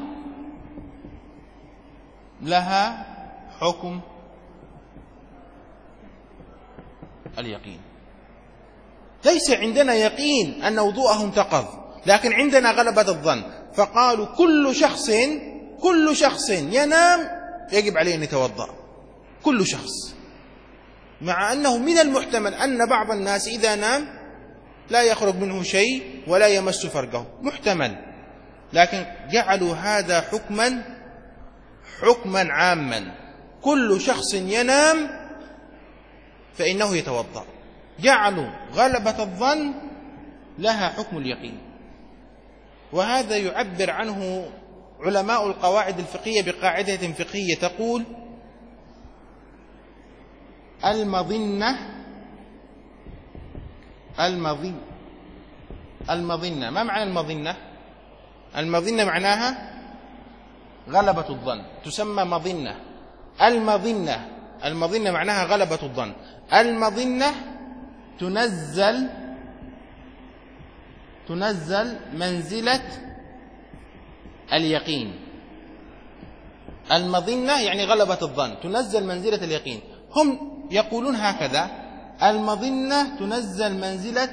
لها حكم اليقين. ليس عندنا يقين أن وضوءه انتقض، لكن عندنا غلبة الظن، فقالوا كل شخص كل شخص ينام يجب عليه أن يتوضأ، كل شخص، مع أنه من المحتمل أن بعض الناس إذا نام لا يخرج منه شيء ولا يمس فرجه، محتمل، لكن جعلوا هذا حكما حكما عاما، كل شخص ينام فإنه يتوضأ، جعلوا غلبة الظن لها حكم اليقين. وهذا يعبر عنه علماء القواعد الفقهية بقاعدة فقهية تقول: المظنة المظن المظنة ما معنى المظنة؟ المظنة معناها غلبة الظن، تسمى مظنة. المظنة المظنة معناها غلبة الظن. المظنة تنزل تنزل منزلة اليقين. المظنة يعني غلبة الظن، تنزل منزلة اليقين. هم يقولون هكذا: المظنة تنزل منزلة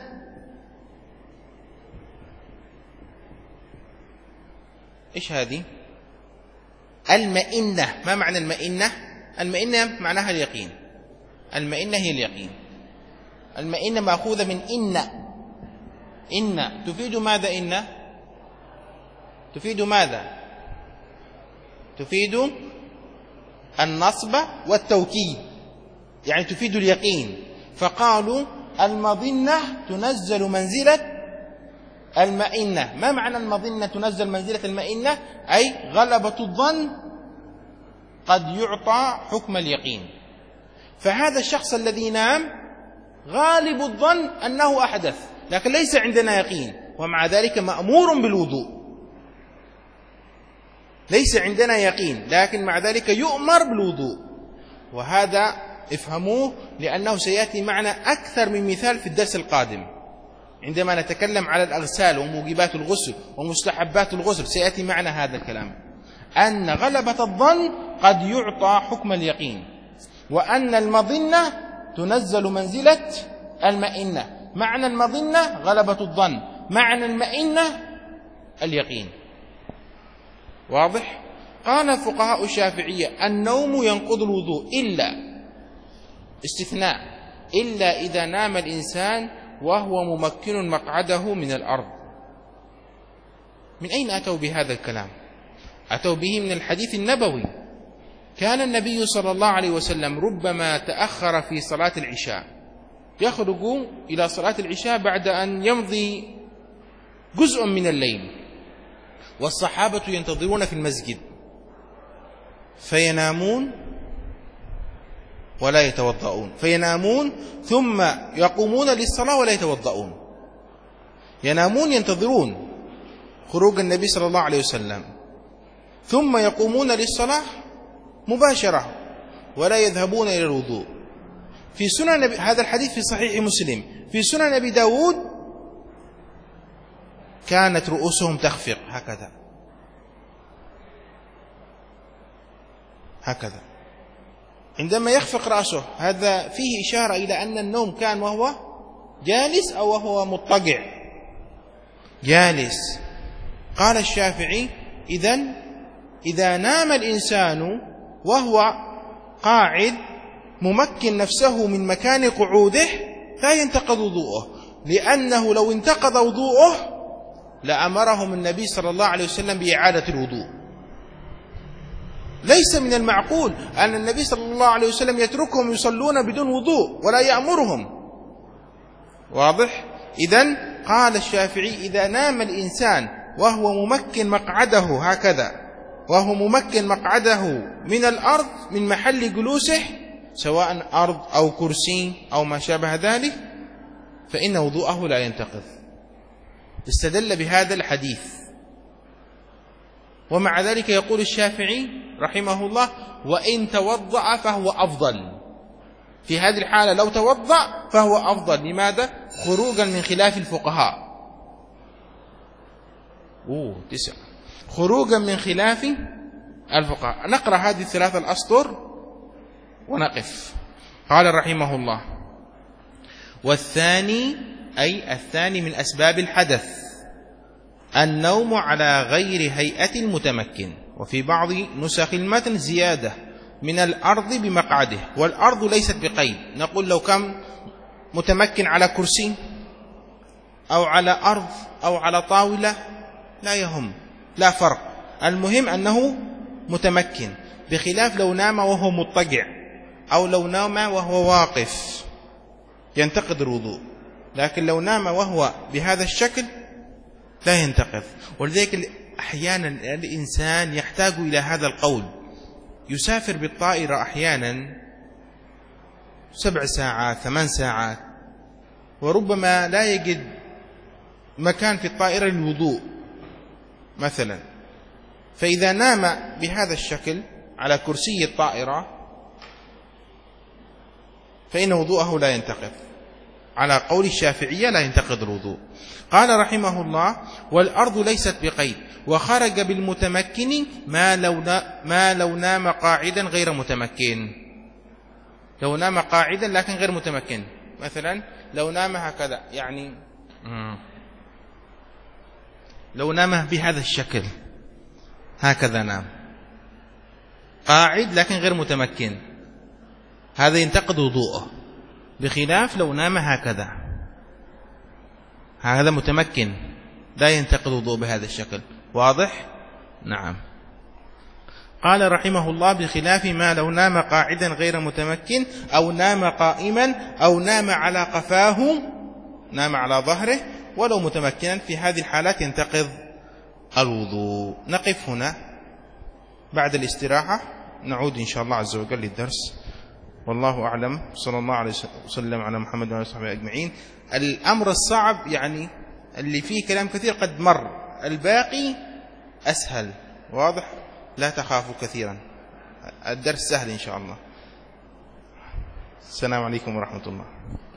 إيش هذه؟ المئنة. ما معنى المئنة؟ المئنة معناها اليقين، المئنة هي اليقين. المئنة مأخوذة من إن. إن تفيد ماذا؟ إن تفيد ماذا؟ تفيد النصب والتوكيد، يعني تفيد اليقين. فقالوا المظنة تنزل منزلة المئنة. ما معنى المظنة تنزل منزلة المئنة؟ أي غلبة الظن قد يعطى حكم اليقين. فهذا الشخص الذي نام غالب الظن أنه أحدث، لكن ليس عندنا يقين، ومع ذلك مأمور بالوضوء. ليس عندنا يقين، لكن مع ذلك يؤمر بالوضوء. وهذا افهموه، لأنه سيأتي معنا أكثر من مثال في الدرس القادم عندما نتكلم على الأغسال وموجبات الغسل ومستحبات الغسل. سيأتي معنا هذا الكلام، أن غلبة الظن قد يعطى حكم اليقين، وأن المظنة تنزل منزلة المئنة. معنى المظنة غلبة الظن، معنى المئنة اليقين. واضح؟ قال فقهاء الشافعية: النوم ينقض الوضوء إلا استثناء إلا إذا نام الإنسان وهو ممكن مقعده من الأرض. من أين أتوا بهذا الكلام؟ أتوا به من الحديث النبوي. كان النبي صلى الله عليه وسلم ربما تأخر في صلاة العشاء، يخرج إلى صلاة العشاء بعد أن يمضي جزء من الليل، والصحابة ينتظرون في المسجد، فينامون ولا يتوضؤون، فينامون ثم يقومون للصلاة ولا يتوضؤون. ينامون ينتظرون خروج النبي صلى الله عليه وسلم، ثم يقومون للصلاة مباشرة ولا يذهبون إلى الوضوء. في سنن نبي، هذا الحديث في صحيح مسلم. في سنن أبي داود كانت رؤوسهم تخفق هكذا هكذا عندما يخفق رأسه، هذا فيه إشارة إلى أن النوم كان وهو جالس أو وهو مضطجع. جالس. قال الشافعي: إذن إذا نام الإنسان وهو قاعد ممكن نفسه من مكان قعوده لا ينتقض وضوءه، لأنه لو انتقض وضوءه لأمرهم النبي صلى الله عليه وسلم بإعادة الوضوء. ليس من المعقول أن النبي صلى الله عليه وسلم يتركهم يصلون بدون وضوء ولا يأمرهم. واضح؟ إذن قال الشافعي: إذا نام الإنسان وهو ممكن مقعده هكذا، وهو ممكن مقعده من الأرض من محل جلوسه، سواء أرض أو كرسي أو ما شابه ذلك، فإن وضوءه لا ينتقض. استدل بهذا الحديث ومع ذلك يقول الشافعي رحمه الله وإن توضأ فهو أفضل. في هذه الحالة لو توضأ فهو أفضل. لماذا؟ خروجا من خلاف الفقهاء. أوه تسعة. خروجا من خلاف الفقهاء. نقرأ هذه الثلاثة الأسطر ونقف. قال رحمه الله: والثاني أي الثاني من أسباب الحدث النوم على غير هيئة المتمكن. وفي بعض نسخ المتن زيادة من الأرض بمقعده، والأرض ليست بقيد. نقول لو كان متمكن على كرسي أو على أرض أو على طاولة لا يهم، لا فرق، المهم أنه متمكن، بخلاف لو نام وهو مضطجع أو لو نام وهو واقف ينتقض الوضوء، لكن لو نام وهو بهذا الشكل لا ينتقض. ولذلك أحيانا الإنسان يحتاج إلى هذا القول. يسافر بالطائرة أحيانا سبع ساعات ثمان ساعات وربما لا يجد مكان في الطائرة للوضوء مثلا، فإذا نام بهذا الشكل على كرسي الطائرة فإن وضوءه لا ينتقض. على قول الشافعية لا ينتقض الوضوء. قال رحمه الله: والأرض ليست بقيد، وخرج بالمتمكن ما لو ما لو نام قاعدا غير متمكن. لو نام قاعدا لكن غير متمكن، مثلا لو نام هكذا، يعني لو نام بهذا الشكل هكذا نام قاعد لكن غير متمكن، هذا ينتقض وضوءه، بخلاف لو نام هكذا، هذا متمكن لا ينتقض وضوء بهذا الشكل. واضح؟ نعم. قال رحمه الله: بخلاف ما لو نام قاعدا غير متمكن أو نام قائما أو نام على قفاه، نام على ظهره ولو متمكنا، في هذه الحالات ينتقض الوضوء. نقف هنا، بعد الاستراحة نعود إن شاء الله عز وجل للدرس. والله أعلم، صلى الله عليه وسلم على محمد وعلى وصحبه أجمعين. الأمر الصعب يعني اللي فيه كلام كثير قد مر، الباقي أسهل. واضح؟ لا تخافوا كثيرا، الدرس سهل إن شاء الله. السلام عليكم ورحمة الله.